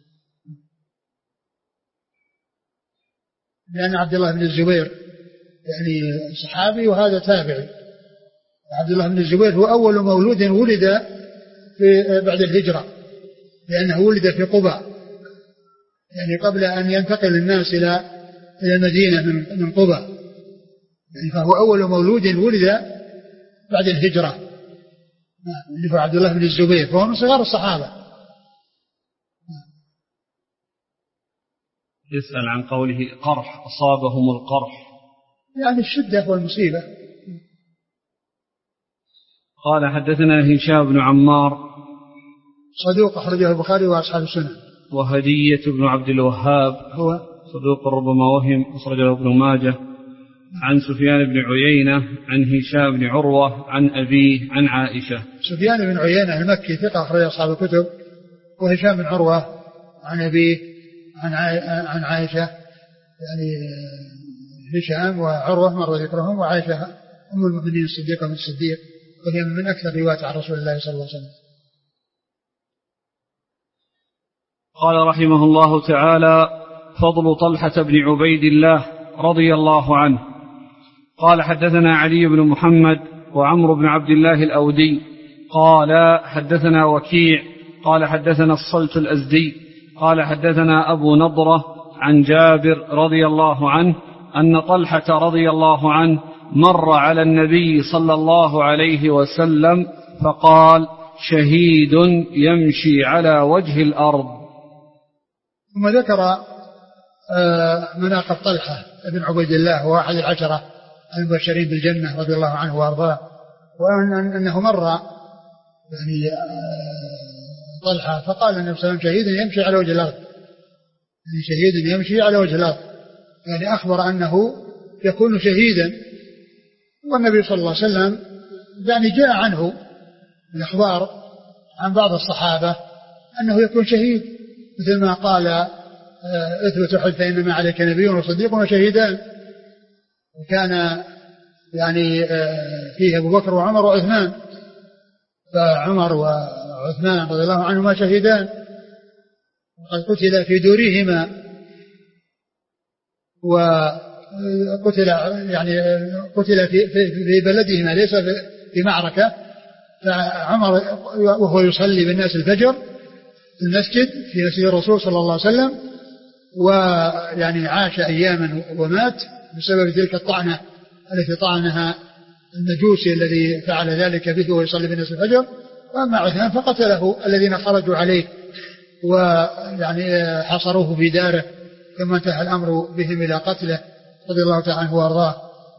لأن عبد الله بن الزبير يعني صحابي وهذا تابعي. عبد الله بن الزبير هو أول مولود ولد في بعد الهجرة، لأنه ولد في قباء، يعني قبل أن ينتقل الناس إلى إلى المدينة من من قباء، يعني فهو أول مولود ولد بعد الهجرة، اللي هو عبد الله بن الزبير، فهو من صغار الصحابة. يسأل عن قوله قرح أصابهم القرح، يعني الشدة والمصيبة. قال حدثنا هشام بن عمار صدوق أخرجه البخاري وأصحاب السنن. وهدية بن عبد الوهاب هو صدوق ربما وهم أخرجه ابن ماجه. عن سفيان بن عيينة عن هشام بن عروة عن أبيه عن عائشة. سفيان بن عيينة المكي ثقة أخرج أصحاب الكتب، وهشام بن عروة عن أبيه عن عن عائشة، يعني هشام وعروة مر ذكرهم، وعائشة أم المؤمنين الصديقة من الصديق، وهي من أكثر روايات عن رسول الله صلى الله عليه وسلم. قال رحمه الله تعالى: فضل طلحة بن عبيد الله رضي الله عنه. قال: حدثنا علي بن محمد وعمرو بن عبد الله الأودي قال: حدثنا وكيع قال: حدثنا الصلت الأزدي قال: حدثنا أبو نضرة عن جابر رضي الله عنه أن طلحة رضي الله عنه مر على النبي صلى الله عليه وسلم فقال: شهيد يمشي على وجه الأرض. ثم ذكر مناقب طلحة بن عبيد الله وهو أحد العشرة المبشرين بالجنة رضي الله عنه وأرضاه، وأنه مر يعني طلحة فقال النبي صلى الله عليه وسلم: شهيد يمشي على وجه الأرض، يعني شهيد يمشي على وجه الأرض، يعني أخبر أنه يكون شهيدا. والنبي صلى الله عليه وسلم يعني جاء عنه الأخبار عن بعض الصحابة أنه يكون شهيد، مثل ما قال: اثبت حج فإنما عليك نبي وصديق وشهيدان. وكان يعني فيه أبو بكر وعمر وعثمان، فعمر وعثمان رضي الله عنهما شهيدان، وقد قتل في دورهما، وقتل يعني قتل في, في بلدهما ليس في معركة. فعمر وهو يصلي بالناس الفجر في المسجد في مسجد الرسول صلى الله عليه وسلم، ويعني عاش أياما ومات بسبب تلك الطعنة التي طعنها المجوسي الذي فعل ذلك به ويصلي بالناس الفجر. وأما عثمان فقتله الذين خرجوا عليه ويعني حصروه في داره، ثم انتهى الأمر بهم إلى قتله رضي الله تعالى عنه وأرضاه.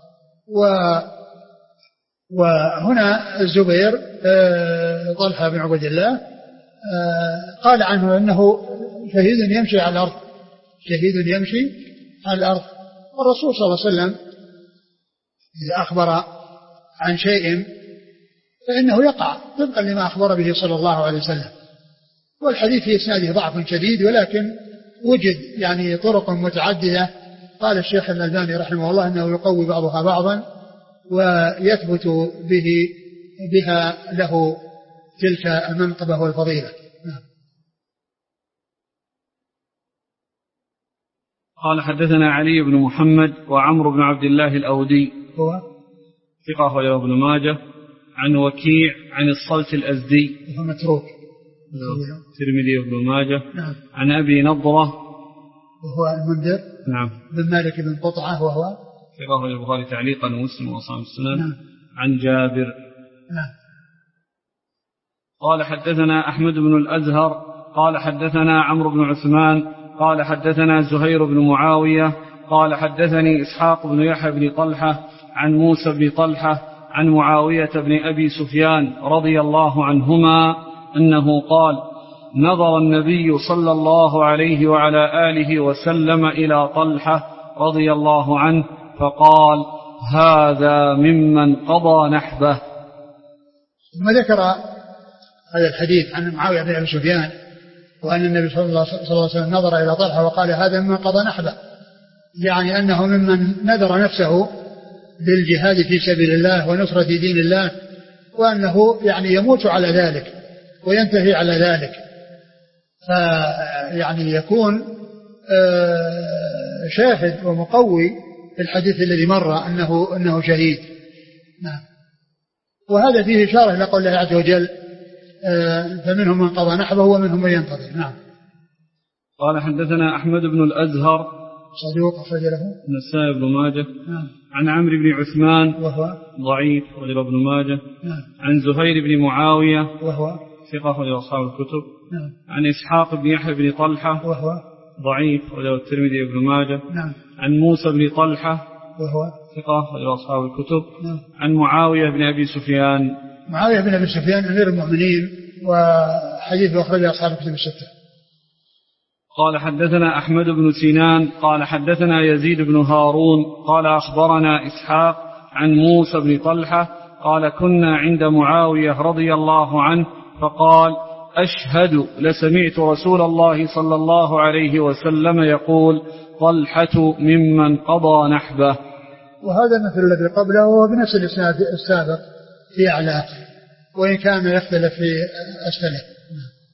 وهنا الزبير طلحة بن عبيد الله قال عنه أنه شهيد يمشي على الأرض، شهيد يمشي على الأرض. والرسول صلى الله عليه وسلم إذا أخبر عن شيء فإنه يقع طبقا لما أخبر به صلى الله عليه وسلم. والحديث في إسناده ضعف شديد، ولكن وجد يعني طرق متعددة. قال الشيخ الألباني رحمه الله أنه يقوي بعضها بعضا ويثبت به بها له تلك المنقبة والفضيلة. قال: حدثنا علي بن محمد وعمرو بن عبد الله الأودي هو ثقة أخرجه ابن ماجه عن وكيع عن الصلت الأزدي وهو متروك الترمذي وابن ماجه. نعم. عن أبي نضرة وهو المنذر نعم بن مالك بن قطعة وهو ثقة أخرجه البخاري تعليقا ومسلم وأصحاب السنن. نعم. عن جابر. نعم. قال: حدثنا أحمد بن الأزهر قال: حدثنا عمرو بن عثمان قال: حدثنا زهير بن معاوية قال: حدثني إسحاق بن يحيى بن طلحة عن موسى بن طلحة عن معاوية بن أبي سفيان رضي الله عنهما أنه قال: نظر النبي صلى الله عليه وعلى آله وسلم إلى طلحة رضي الله عنه فقال: هذا ممن قضى نحبه. ثم ذكر هذا الحديث عن معاوية بن أبي سفيان وأن النبي صلى الله عليه وسلم نظر إلى طلحة وقال: هذا ممن قضى نحبه، يعني أنه ممن نذر نفسه بالجهاد في سبيل الله ونصرة دين الله، وأنه يعني يموت على ذلك وينتهي على ذلك، فيعني يكون شاهد ومقوي في الحديث الذي مر أنه, أنه شهيد. نعم. وهذا فيه إشارة إلى قول الله عز وجل: فمنهم من قضى نحبه ومنهم من ينتظر. نعم. قال: حدثنا أحمد بن الأزهر صدوق أخرج له النسائي بن ماجه. نعم. عن عمرو بن عثمان وهو ضعيف أخرج ابن ماجه. نعم. عن زهير بن معاوية وهو ثقة أخرج أصحاب الكتب. نعم. عن إسحاق بن يحيى بن طلحة وهو ضعيف أخرج الترمذي وابن ماجه. نعم. عن موسى بن طلحة وهو ثقة أخرج أصحاب الكتب. نعم. عن معاوية بن أبي سفيان معاوية بن أبي سفيان أمير المؤمنين وحديث أخرج أصحاب الكتب الستة. قال: حدثنا أحمد بن سنان قال: حدثنا يزيد بن هارون قال: أخبرنا إسحاق عن موسى بن طلحة قال: كنا عند معاوية رضي الله عنه فقال: أشهد لسمعت رسول الله صلى الله عليه وسلم يقول: طلحة ممن قضى نحبه. وهذا مثل الذي قبله وهو بنفس الإسناد السابق في أعلاه، وإن كان يختلف في أسفله.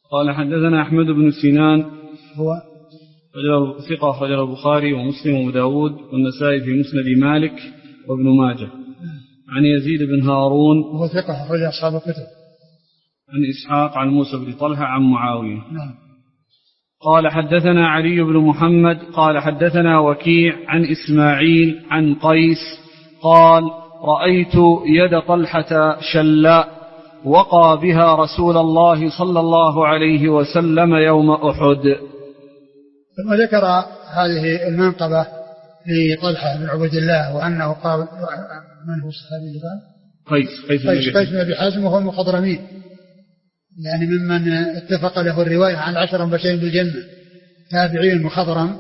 قال حدثنا أحمد بن سنان هو ثقة أخرجه البخاري ومسلم وأبو داود والنسائي في مسند مالك وابن ماجه. عن يزيد بن هارون وهو ثقة أخرج أصحاب الكتب. عن إسحاق عن موسى بن طلحة عن معاوية. نعم. قال حدثنا علي بن محمد قال حدثنا وكيع عن إسماعيل عن قيس قال رأيت يد طلحة شلاء وقى بها رسول الله صلى الله عليه وسلم يوم أحد. ثم ذكر هذه المنقبة لطلحة بن عبد الله وأنه قال من هو الصحابي اللي قال؟ قيس قيس, قيس, قيس بن أبي حازم وهو المخضرمين، يعني ممن اتفق له الرواية عن عشر مبشرين بالجنة، تابعي المخضرم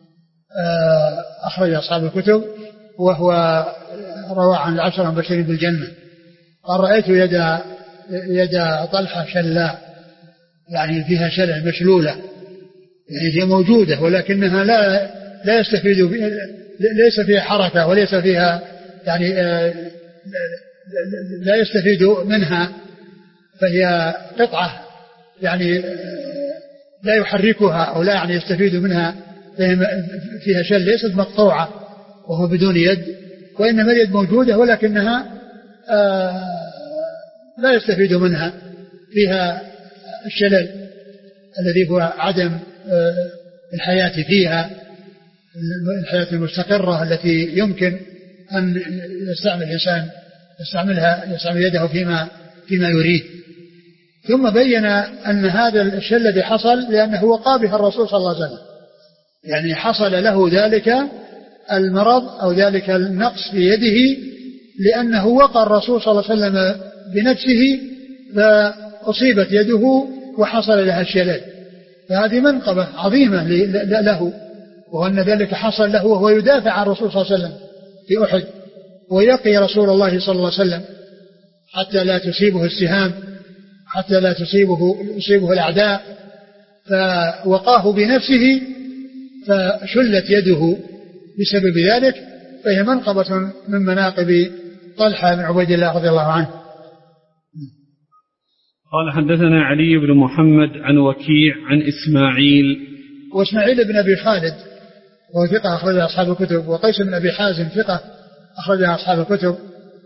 أخرج أصحاب الكتب وهو روى عن العشر مبشرين بالجنة. قال رأيت يد يد طلحة شلاء، يعني فيها شلع مشلولة، يعني هي موجودة ولكنها لا لا يستفيد ليس فيها حركة وليس فيها يعني لا يستفيد منها، فهي قطعة يعني لا يحركها أو لا يعني يستفيد منها، فيها شل ليست مقطوعة وهو بدون يد، وإنما اليد موجودة ولكنها لا يستفيد منها، فيها الشلل الذي هو عدم الحياة فيها، الحياة المستقرة التي يمكن أن يستعمل الإنسان يستعملها يستعمل يده فيما فيما يريد. ثم بين أن هذا الشل الذي حصل لأنه وقى بها الرسول صلى الله عليه وسلم، يعني حصل له ذلك المرض أو ذلك النقص في يده لأنه وقى الرسول صلى الله عليه وسلم بنفسه فأصيبت يده وحصل لها الشلل. فهذه منقبة عظيمة له، وأن ذلك حصل له وهو يدافع عن الرسول صلى الله عليه وسلم في أحد، ويقي رسول الله صلى الله عليه وسلم حتى لا تصيبه السهام، حتى لا تصيبه يصيبه الأعداء، فوقاه بنفسه فشلت يده بسبب ذلك، فهي منقبة من مناقب طلحة بن عبيد الله رضي الله عنه. قال حدثنا علي بن محمد عن وكيع عن إسماعيل وإسماعيل بن أبي خالد وهو ثقة أخرج أصحاب الكتب، وقيس بن أبي حازم ثقة أخرج أصحاب الكتب.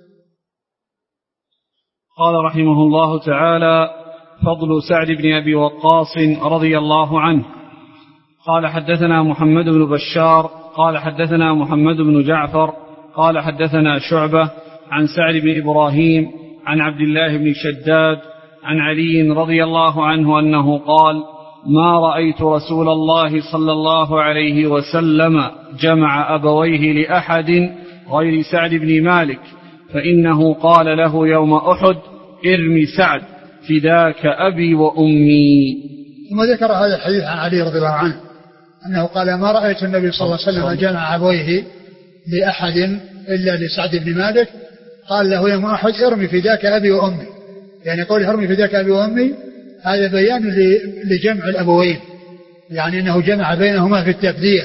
قال رحمه الله تعالى فضل سعد بن أبي وقاص رضي الله عنه. قال حدثنا محمد بن بشار قال حدثنا محمد بن جعفر قال حدثنا شعبة عن سعد بن إبراهيم عن عبد الله بن شداد عن علي رضي الله عنه أنه قال ما رأيت رسول الله صلى الله عليه وسلم جمع أبويه لأحد غير سعد بن مالك، فإنه قال له يوم أحد ارمي سعد فداك أبي وأمي. ثم ذكر هذا الحديث عن علي رضي الله عنه أنه قال ما رأيت النبي صلى الله عليه وسلم جمع أبويه لأحد إلا لسعد بن مالك، قال له يوم أحد ارمي فداك أبي وأمي، يعني قول ارمي فداك أبي وأمي هذا بيان لجمع الأبوين، يعني أنه جمع بينهما في التفدية.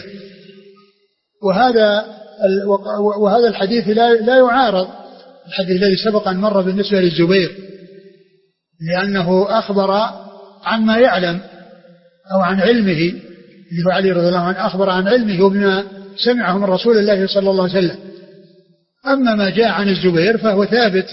وهذا وهذا الحديث لا لا يعارض الحديث الذي سبق أن مر بالنسبة للزبير، لأنه أخبر عن ما يعلم أو عن علمه، اللي هو علي رضي الله عنه أخبر عن علمه وبما سمعه من رسول الله صلى الله عليه وسلم. أما ما جاء عن الزبير فهو ثابت،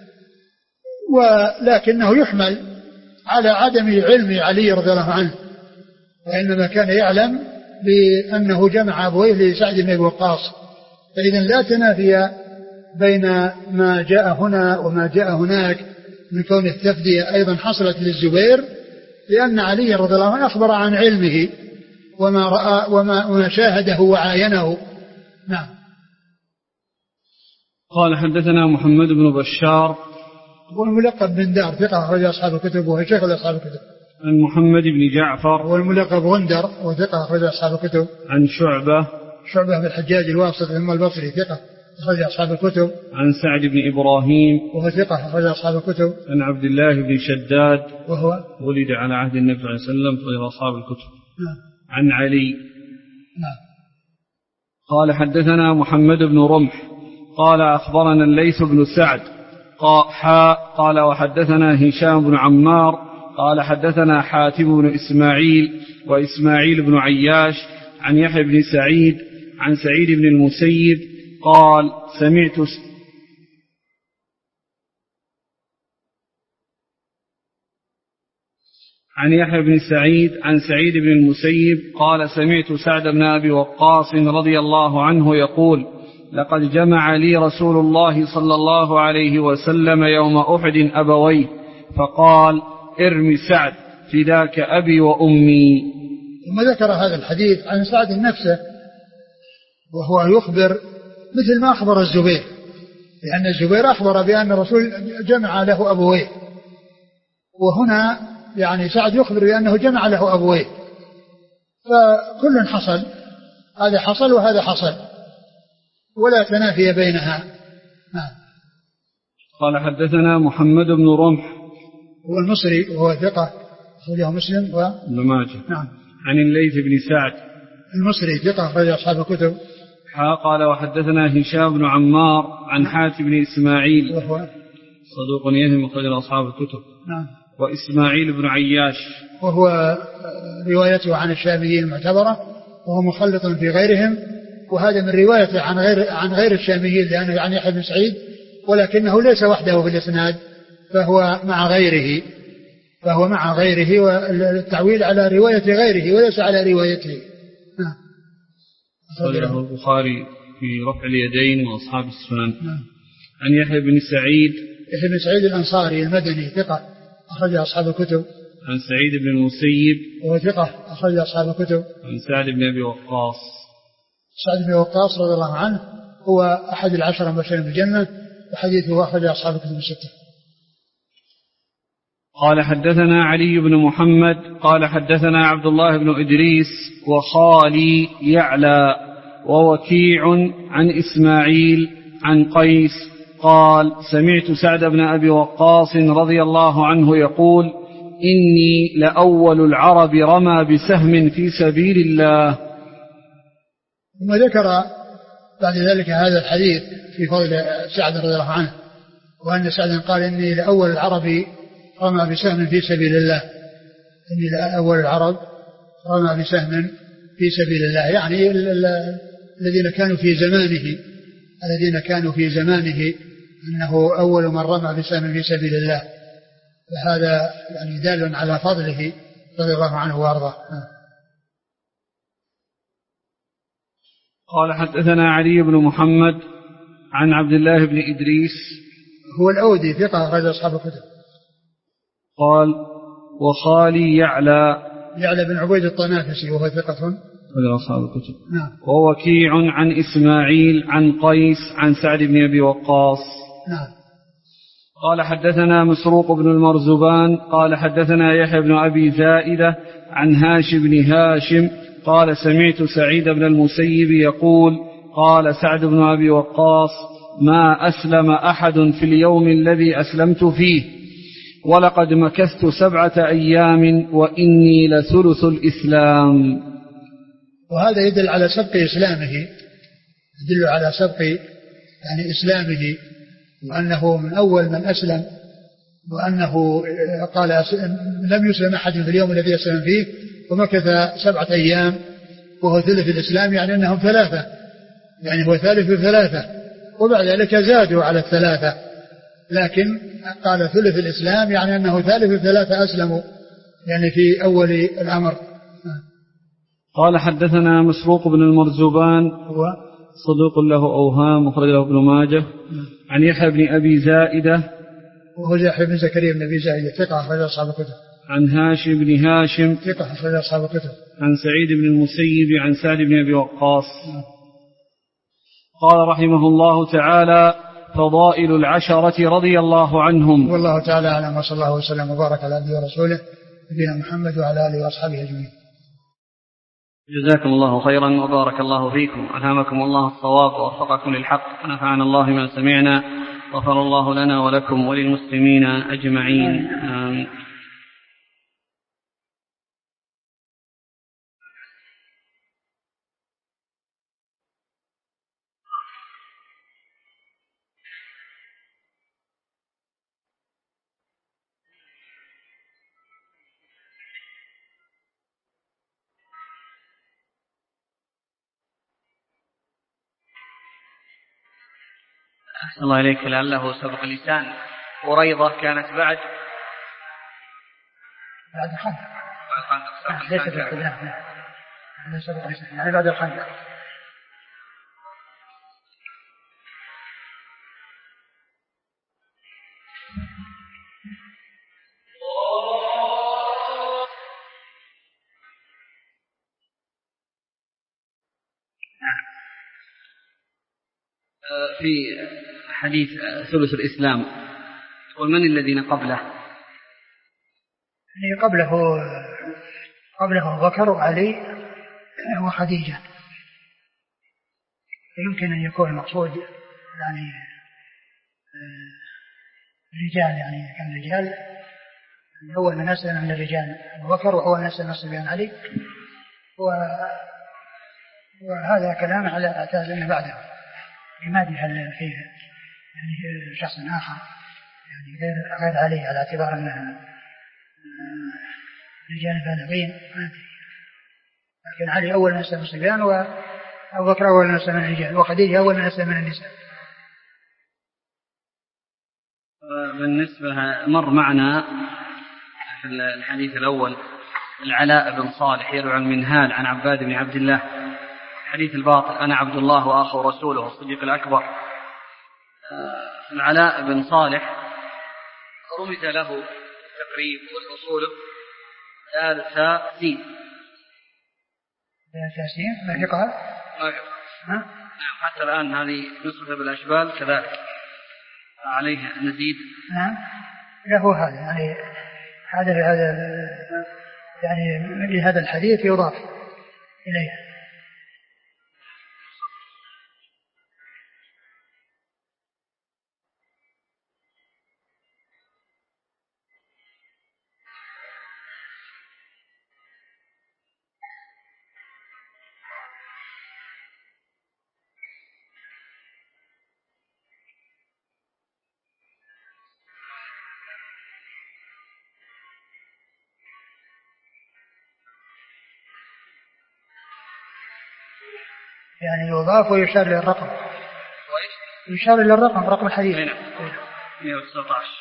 ولكنه يحمل على عدم علم علي رضي الله عنه، وإنما كان يعلم بأنه جمع أبويه لسعد بن أبي وقاص، فإذا لا تنافي بين ما جاء هنا وما جاء هناك من كون التفدية أيضا حصلت للزبير، لأن علي رضي الله عنه أخبر عن علمه وما رأى وما, وما شاهده وعاينه. نعم. قال حدثنا محمد بن بشار والملقب بن دار ثقة أخرج أصحاب الكتب وهو شيخ أصحاب الكتب. عن محمد بن جعفر والملقب غندر وثقة أخرج أصحاب الكتب. عن شعبة شعبة بن الحجاج الواسط ثم البصري ثقة أخرج أصحاب الكتب. عن سعد بن إبراهيم وهو ثقة أخرج أصحاب الكتب. عن عبد الله بن شداد وهو ولد على عهد النبي صلى الله عليه وسلم أخرج أصحاب الكتب. نعم. عن علي. نعم. قال حدثنا محمد بن رمح قال أخبرنا الليث بن سعد قال وحدثنا هشام بن عمار قال حدثنا حاتم بن إسماعيل وإسماعيل بن عياش عن يحيى بن سعيد عن سعيد بن المسيب قال سمعت عن يحيى بن سعيد عن سعيد بن المسيب قال سمعت سعد بن أبي وقاص رضي الله عنه يقول لقد جمع لي رسول الله صلى الله عليه وسلم يوم أحد أبويه فقال ارمي سعد فداك أبي وأمي. ثم ذكر هذا الحديث عن سعد نفسه وهو يخبر مثل ما أخبر الزبير، لأن الزبير أخبر بأن الرسول جمع له أبويه، وهنا يعني سعد يخبر بأنه جمع له أبويه، فكل حصل، هذا حصل وهذا حصل ولا تنافي بينها. نعم. قال حدثنا محمد بن رمح هو المصري وهو ثقة أخرجه مسلم وابن ماجه. نعم. عن الليث بن سعد المصري ثقة أخرج أصحاب الكتب. قال وحدثنا هشام بن عمار عن حاتم بن إسماعيل وهو صدوق يهم أخرج أصحاب الكتب. نعم. وإسماعيل بن عياش وهو روايته عن الشاميين المعتبرة وهو مخلط في غيرهم، وهذا من روايته عن غير عن غير الشاميين لأنه عن يحيى بن سعيد، ولكنه ليس وحده في الإسناد، فهو مع غيره فهو مع غيره والتعويل على رواية غيره وليس على روايته. نعم. أخرجه البخاري في رفع اليدين وأصحاب السنن. نعم. عن يحيى بن سعيد يحيى بن سعيد الأنصاري المدني ثقة أخرج أصحاب الكتب. عن سعيد بن المسيب وهو ثقة أخرج أصحاب الكتب. عن سعد بن أبي وقاص سعد بن وقاص رضي الله عنه هو أحد العشرة المبشرين بالجنة، وحديثه أخرج أصحاب الكتب الستة. قال حدثنا علي بن محمد قال حدثنا عبد الله بن إدريس وخالي يعلى ووكيع عن إسماعيل عن قيس قال سمعت سعد بن أبي وقاص رضي الله عنه يقول إني لأول العرب رمى بسهم في سبيل الله. ثم ذكر بعد ذلك هذا الحديث في فضل سعد رضي الله عنه، وأن سعد قال إني لأول العرب رمى بسهم في سبيل الله، إني لأول العرب رمى بسهم في سبيل الله، يعني الذين كانوا في زمانه الذين كانوا في زمانه أنه أول من رمى بسهم في سبيل الله، فهذا يعني دال على فضله رضي الله عنه وارضاه. قال حدثنا علي بن محمد عن عبد الله بن إدريس هو الأودي ثقة أخرج أصحاب الكتب. قال وخالي يعلى يعلى بن عبيد الطنافسي وهو ثقة أخرج أصحاب الكتب. نعم. ووكيع عن إسماعيل عن قيس عن سعد بن أبي وقاص. نعم. قال حدثنا مسروق بن المرزبان قال حدثنا يحيى بن أبي زائدة عن هاشم بن هاشم قال سمعت سعيد بن المسيب يقول قال سعد بن أبي وقاص ما أسلم أحد في اليوم الذي أسلمت فيه ولقد مكثت سبعة أيام وإني لثلث الإسلام. وهذا يدل على سبق إسلامه، يدل على سبق يعني إسلامه، وأنه من أول من أسلم، وأنه قال لم يسلم أحد في اليوم الذي أسلم فيه ومكث سبعة أيام وهو ثلث الإسلام، يعني أنهم ثلاثة، يعني هو ثالث ثلاثة، وبعد ذلك زادوا على الثلاثة، لكن قال ثلث الإسلام يعني أنه ثالث ثلاثة أسلموا يعني في أول الأمر. قال حدثنا مسروق بن المرزبان هو صدوق له أوهام أخرج له ابن ماجه. عن يحيى بن أبي زائدة وهو يحيى بن زكريا بن أبي زائدة ثقة أخرج أصحاب الكتب. عن هاشم بن هاشم ثقة أخرج أصحاب الكتب. عن سعيد بن المسيب عن سعد بن أبي وقاص. قال رحمه الله تعالى فضائل العشرة رضي الله عنهم. والله تعالى أعلم، وصلى الله وسلم وبارك على عبده ورسوله نبينا محمد وعلى آله وأصحابه أجمعين. جزاكم الله خيرا وبارك الله فيكم، ألهمكم الله الصواب ووفقكم للحق، ونفعنا الله ما سمعنا، غفر الله لنا ولكم وللمسلمين أجمعين، آمين. أحسن الله إليك. لعله سبق لسان قريضة كانت بعد بعد الخندق. بعد الخندق. ليس بالخندق. ليس بالخندق. يعني بعد الخندق. في حديث ثلث الإسلام يقول من الذين قبله؟ اللي قبله قبله أبو بكر وعلي وخديجة. يمكن أن يكون المقصود يعني رجال، يعني كان رجال أول من أسلم من الرجال أبو بكر وأول من أسلم الصبيان علي، وهذا كلام على اعتاد أنه بعده لماذا هل فيه يعني شخص آخر يعني غير غير علي على اعتبار أنه رجال بالغين، لكن علي أول من أسلم الصبيان وأبو بكر أول من أسلم الرجال وخديجة أول من أسلم النساء. بالنسبة مر معنا في الحديث الأول العلاء بن صالح يروي عن منهال عن عباد بن عبد الله حديث الباطل أنا عبد الله وآخر رسوله الصديق الأكبر. العلاء بن صالح رمز له تقريب والأصول ثالث سين ثالث سين ما يقال نعم حتى الآن هذه نسخة بالأشبال كذلك عليه نزيد نعم له هذا يعني هذا هذا يعني لهذا الحديث يضاف إليه. يعني يضاف ويشار للرقم يشار إلى الرقم رقم الحديث مئة وتسعة عشر.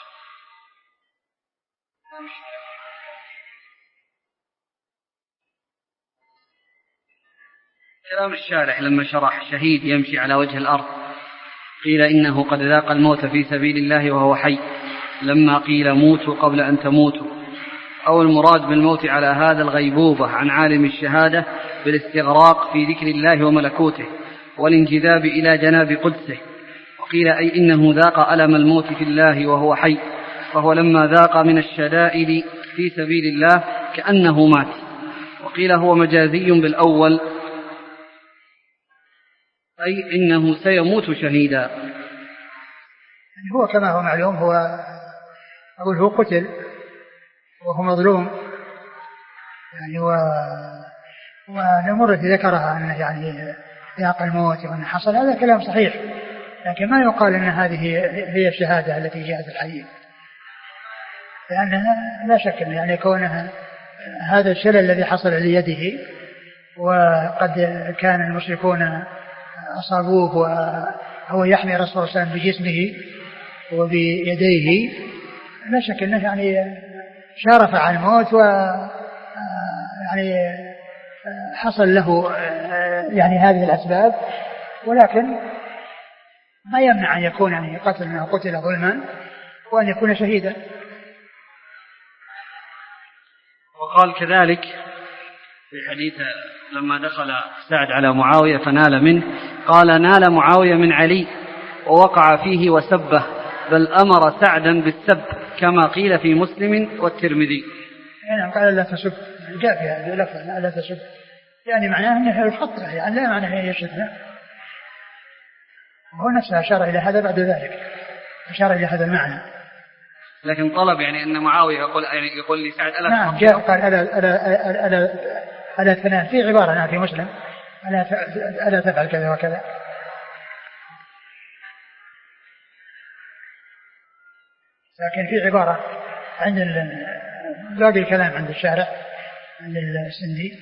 كلام الشارح لما شرح شهيد يمشي على وجه الأرض قيل إنه قد ذاق الموت في سبيل الله وهو حي لما قيل موتوا قبل أن تموتوا، أو المراد بالموت على هذا الغيبوبة عن عالم الشهادة بالاستغراق في ذكر الله وملكوته والانجذاب إلى جناب قدسه. وقيل أي إنه ذاق ألم الموت في الله وهو حي، فهو لما ذاق من الشدائد في سبيل الله كأنه مات. وقيل هو مجازي بالأول أي إنه سيموت شهيدا. يعني هو كما هو معلوم هو أقول هو قتل وهو مظلوم يعني و ونمرت ذكرها أنه يعني ذاق الموت وأنه حصل، هذا كلام صحيح، لكن ما يقال أن هذه هي الشهادة التي جاءت الحديث، لأنها لا شك أن يعني كونها هذا الشلل الذي حصل ليده وقد كان المشركون أصابوه وهو يحمي رسول الله صلى الله عليه وسلم بجسمه وبيديه، لا شك أنه يعني شارف على الموت و يعني حصل له يعني هذه الأسباب، ولكن ما يمنع أن يكون يعني قتل أنه قتل ظلما وأن يكون شهيدا. وقال كذلك في حديث لما دخل سعد على معاوية فنال منه قال نال معاوية من علي ووقع فيه وسبه بل أمر سعدا بالسب كما قيل في مسلم والترمذي. يعني قال لا تسب، جاء في هذا اللفظ لا تسب، يعني معناه أنه يخطئ، يعني لا معناه أنه يشتم، هو نفسه أشار إلى هذا بعد ذلك، أشار إلى هذا المعنى. لكن طلب يعني أن معاوية يقول يعني يقول لسعد ألا نعم جاء قال ألا ألا ألا ألا تنام في عبارة في مسلم ألا ألا تفعل كذا وكذا. لكن في عبارة عند باقي الكلام عند الشارع عند السندي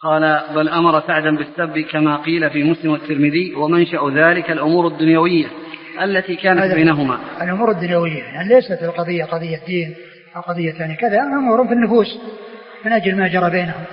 قال بل أمر سعدا بالسب كما قيل في مسلم والترمذي ومنشأ ذلك الأمور الدنيوية التي كانت بينهما. الأمور الدنيوية يعني ليست القضية قضية دين أو قضية ثانية كذا، أمور في النفوس من أجل ما جرى بينهم.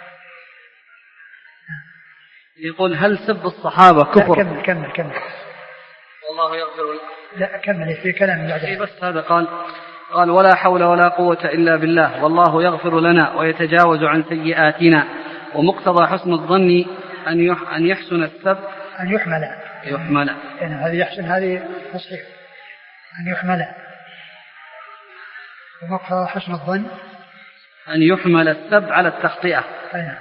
يقول هل سب الصحابة كفر؟ كمل كمل كمل. والله يغفر. لا كمل في كلام بعد. بس هذا قال قال ولا حول ولا قوة إلا بالله والله يغفر لنا ويتجاوز عن سيئاتنا ومقتضى حسن الظن أن يح أن يحسن السب أن يحمل يحمل يعني هذه يحسن هذه تصحيح أن يحمل ومقتضى حسن الظن أن يحمل السب على التخطئة أيه.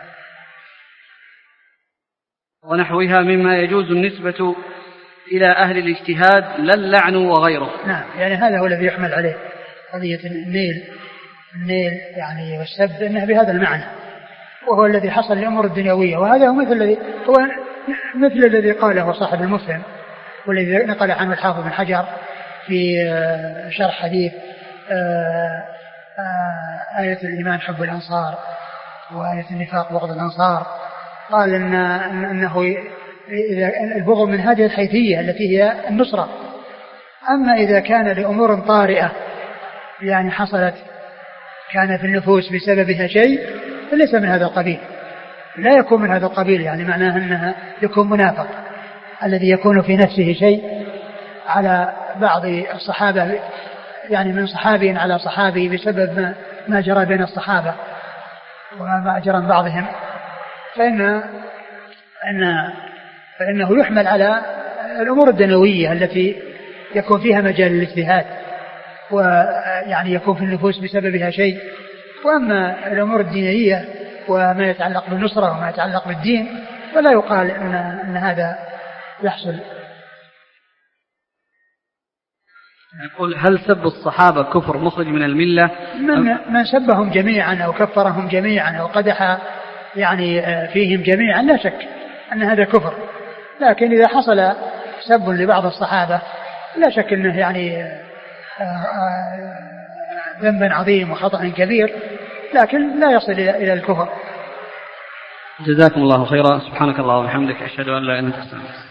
ونحوها مما يجوز النسبة إلى أهل الاجتهاد لا اللعن وغيره. نعم يعني هذا هو الذي يحمل عليه قضية النيل النيل يعني والسب إنه بهذا المعنى، وهو الذي حصل للأمور الدنيوية، وهذا هو مثل الذي هو مثل الذي قاله صاحب المسلم والذي نقل عنه الحافظ بن حجر في شرح حديث آية الإيمان حب الأنصار وآية النفاق بغض الأنصار. قال إن أنه البغض من هذه الحيثية التي هي النصرة، أما إذا كان لأمور طارئة يعني حصلت كان في النفوس بسببها شيء فليس من هذا القبيل، لا يكون من هذا القبيل، يعني معناه أنها يكون منافق الذي يكون في نفسه شيء على بعض الصحابة، يعني من صحابي على صحابي بسبب ما, ما جرى بين الصحابة وما جرى من بعضهم، فإن أن فإنه يحمل على الأمور الدنيوية التي يكون فيها مجال الاجتهاد ويعني يكون في النفوس بسببها شيء. وأما الأمور الدينية وما يتعلق بالنصرة وما يتعلق بالدين فلا يقال إن, إن هذا يحصل. يقول هل سب الصحابة كفر مخرج من الملة؟ من, من سبهم جميعا أو كفرهم جميعا أو قدح يعني فيهم جميعا لا شك أن هذا كفر، لكن إذا حصل سب لبعض الصحابة لا شك أنه يعني ذنب عظيم وخطأ كبير، لكن لا يصل إلى الكفر. جزاكم الله خيرا. سبحانك الله وبحمدك أشهد أن لا إله إلا أنت أستغفرك.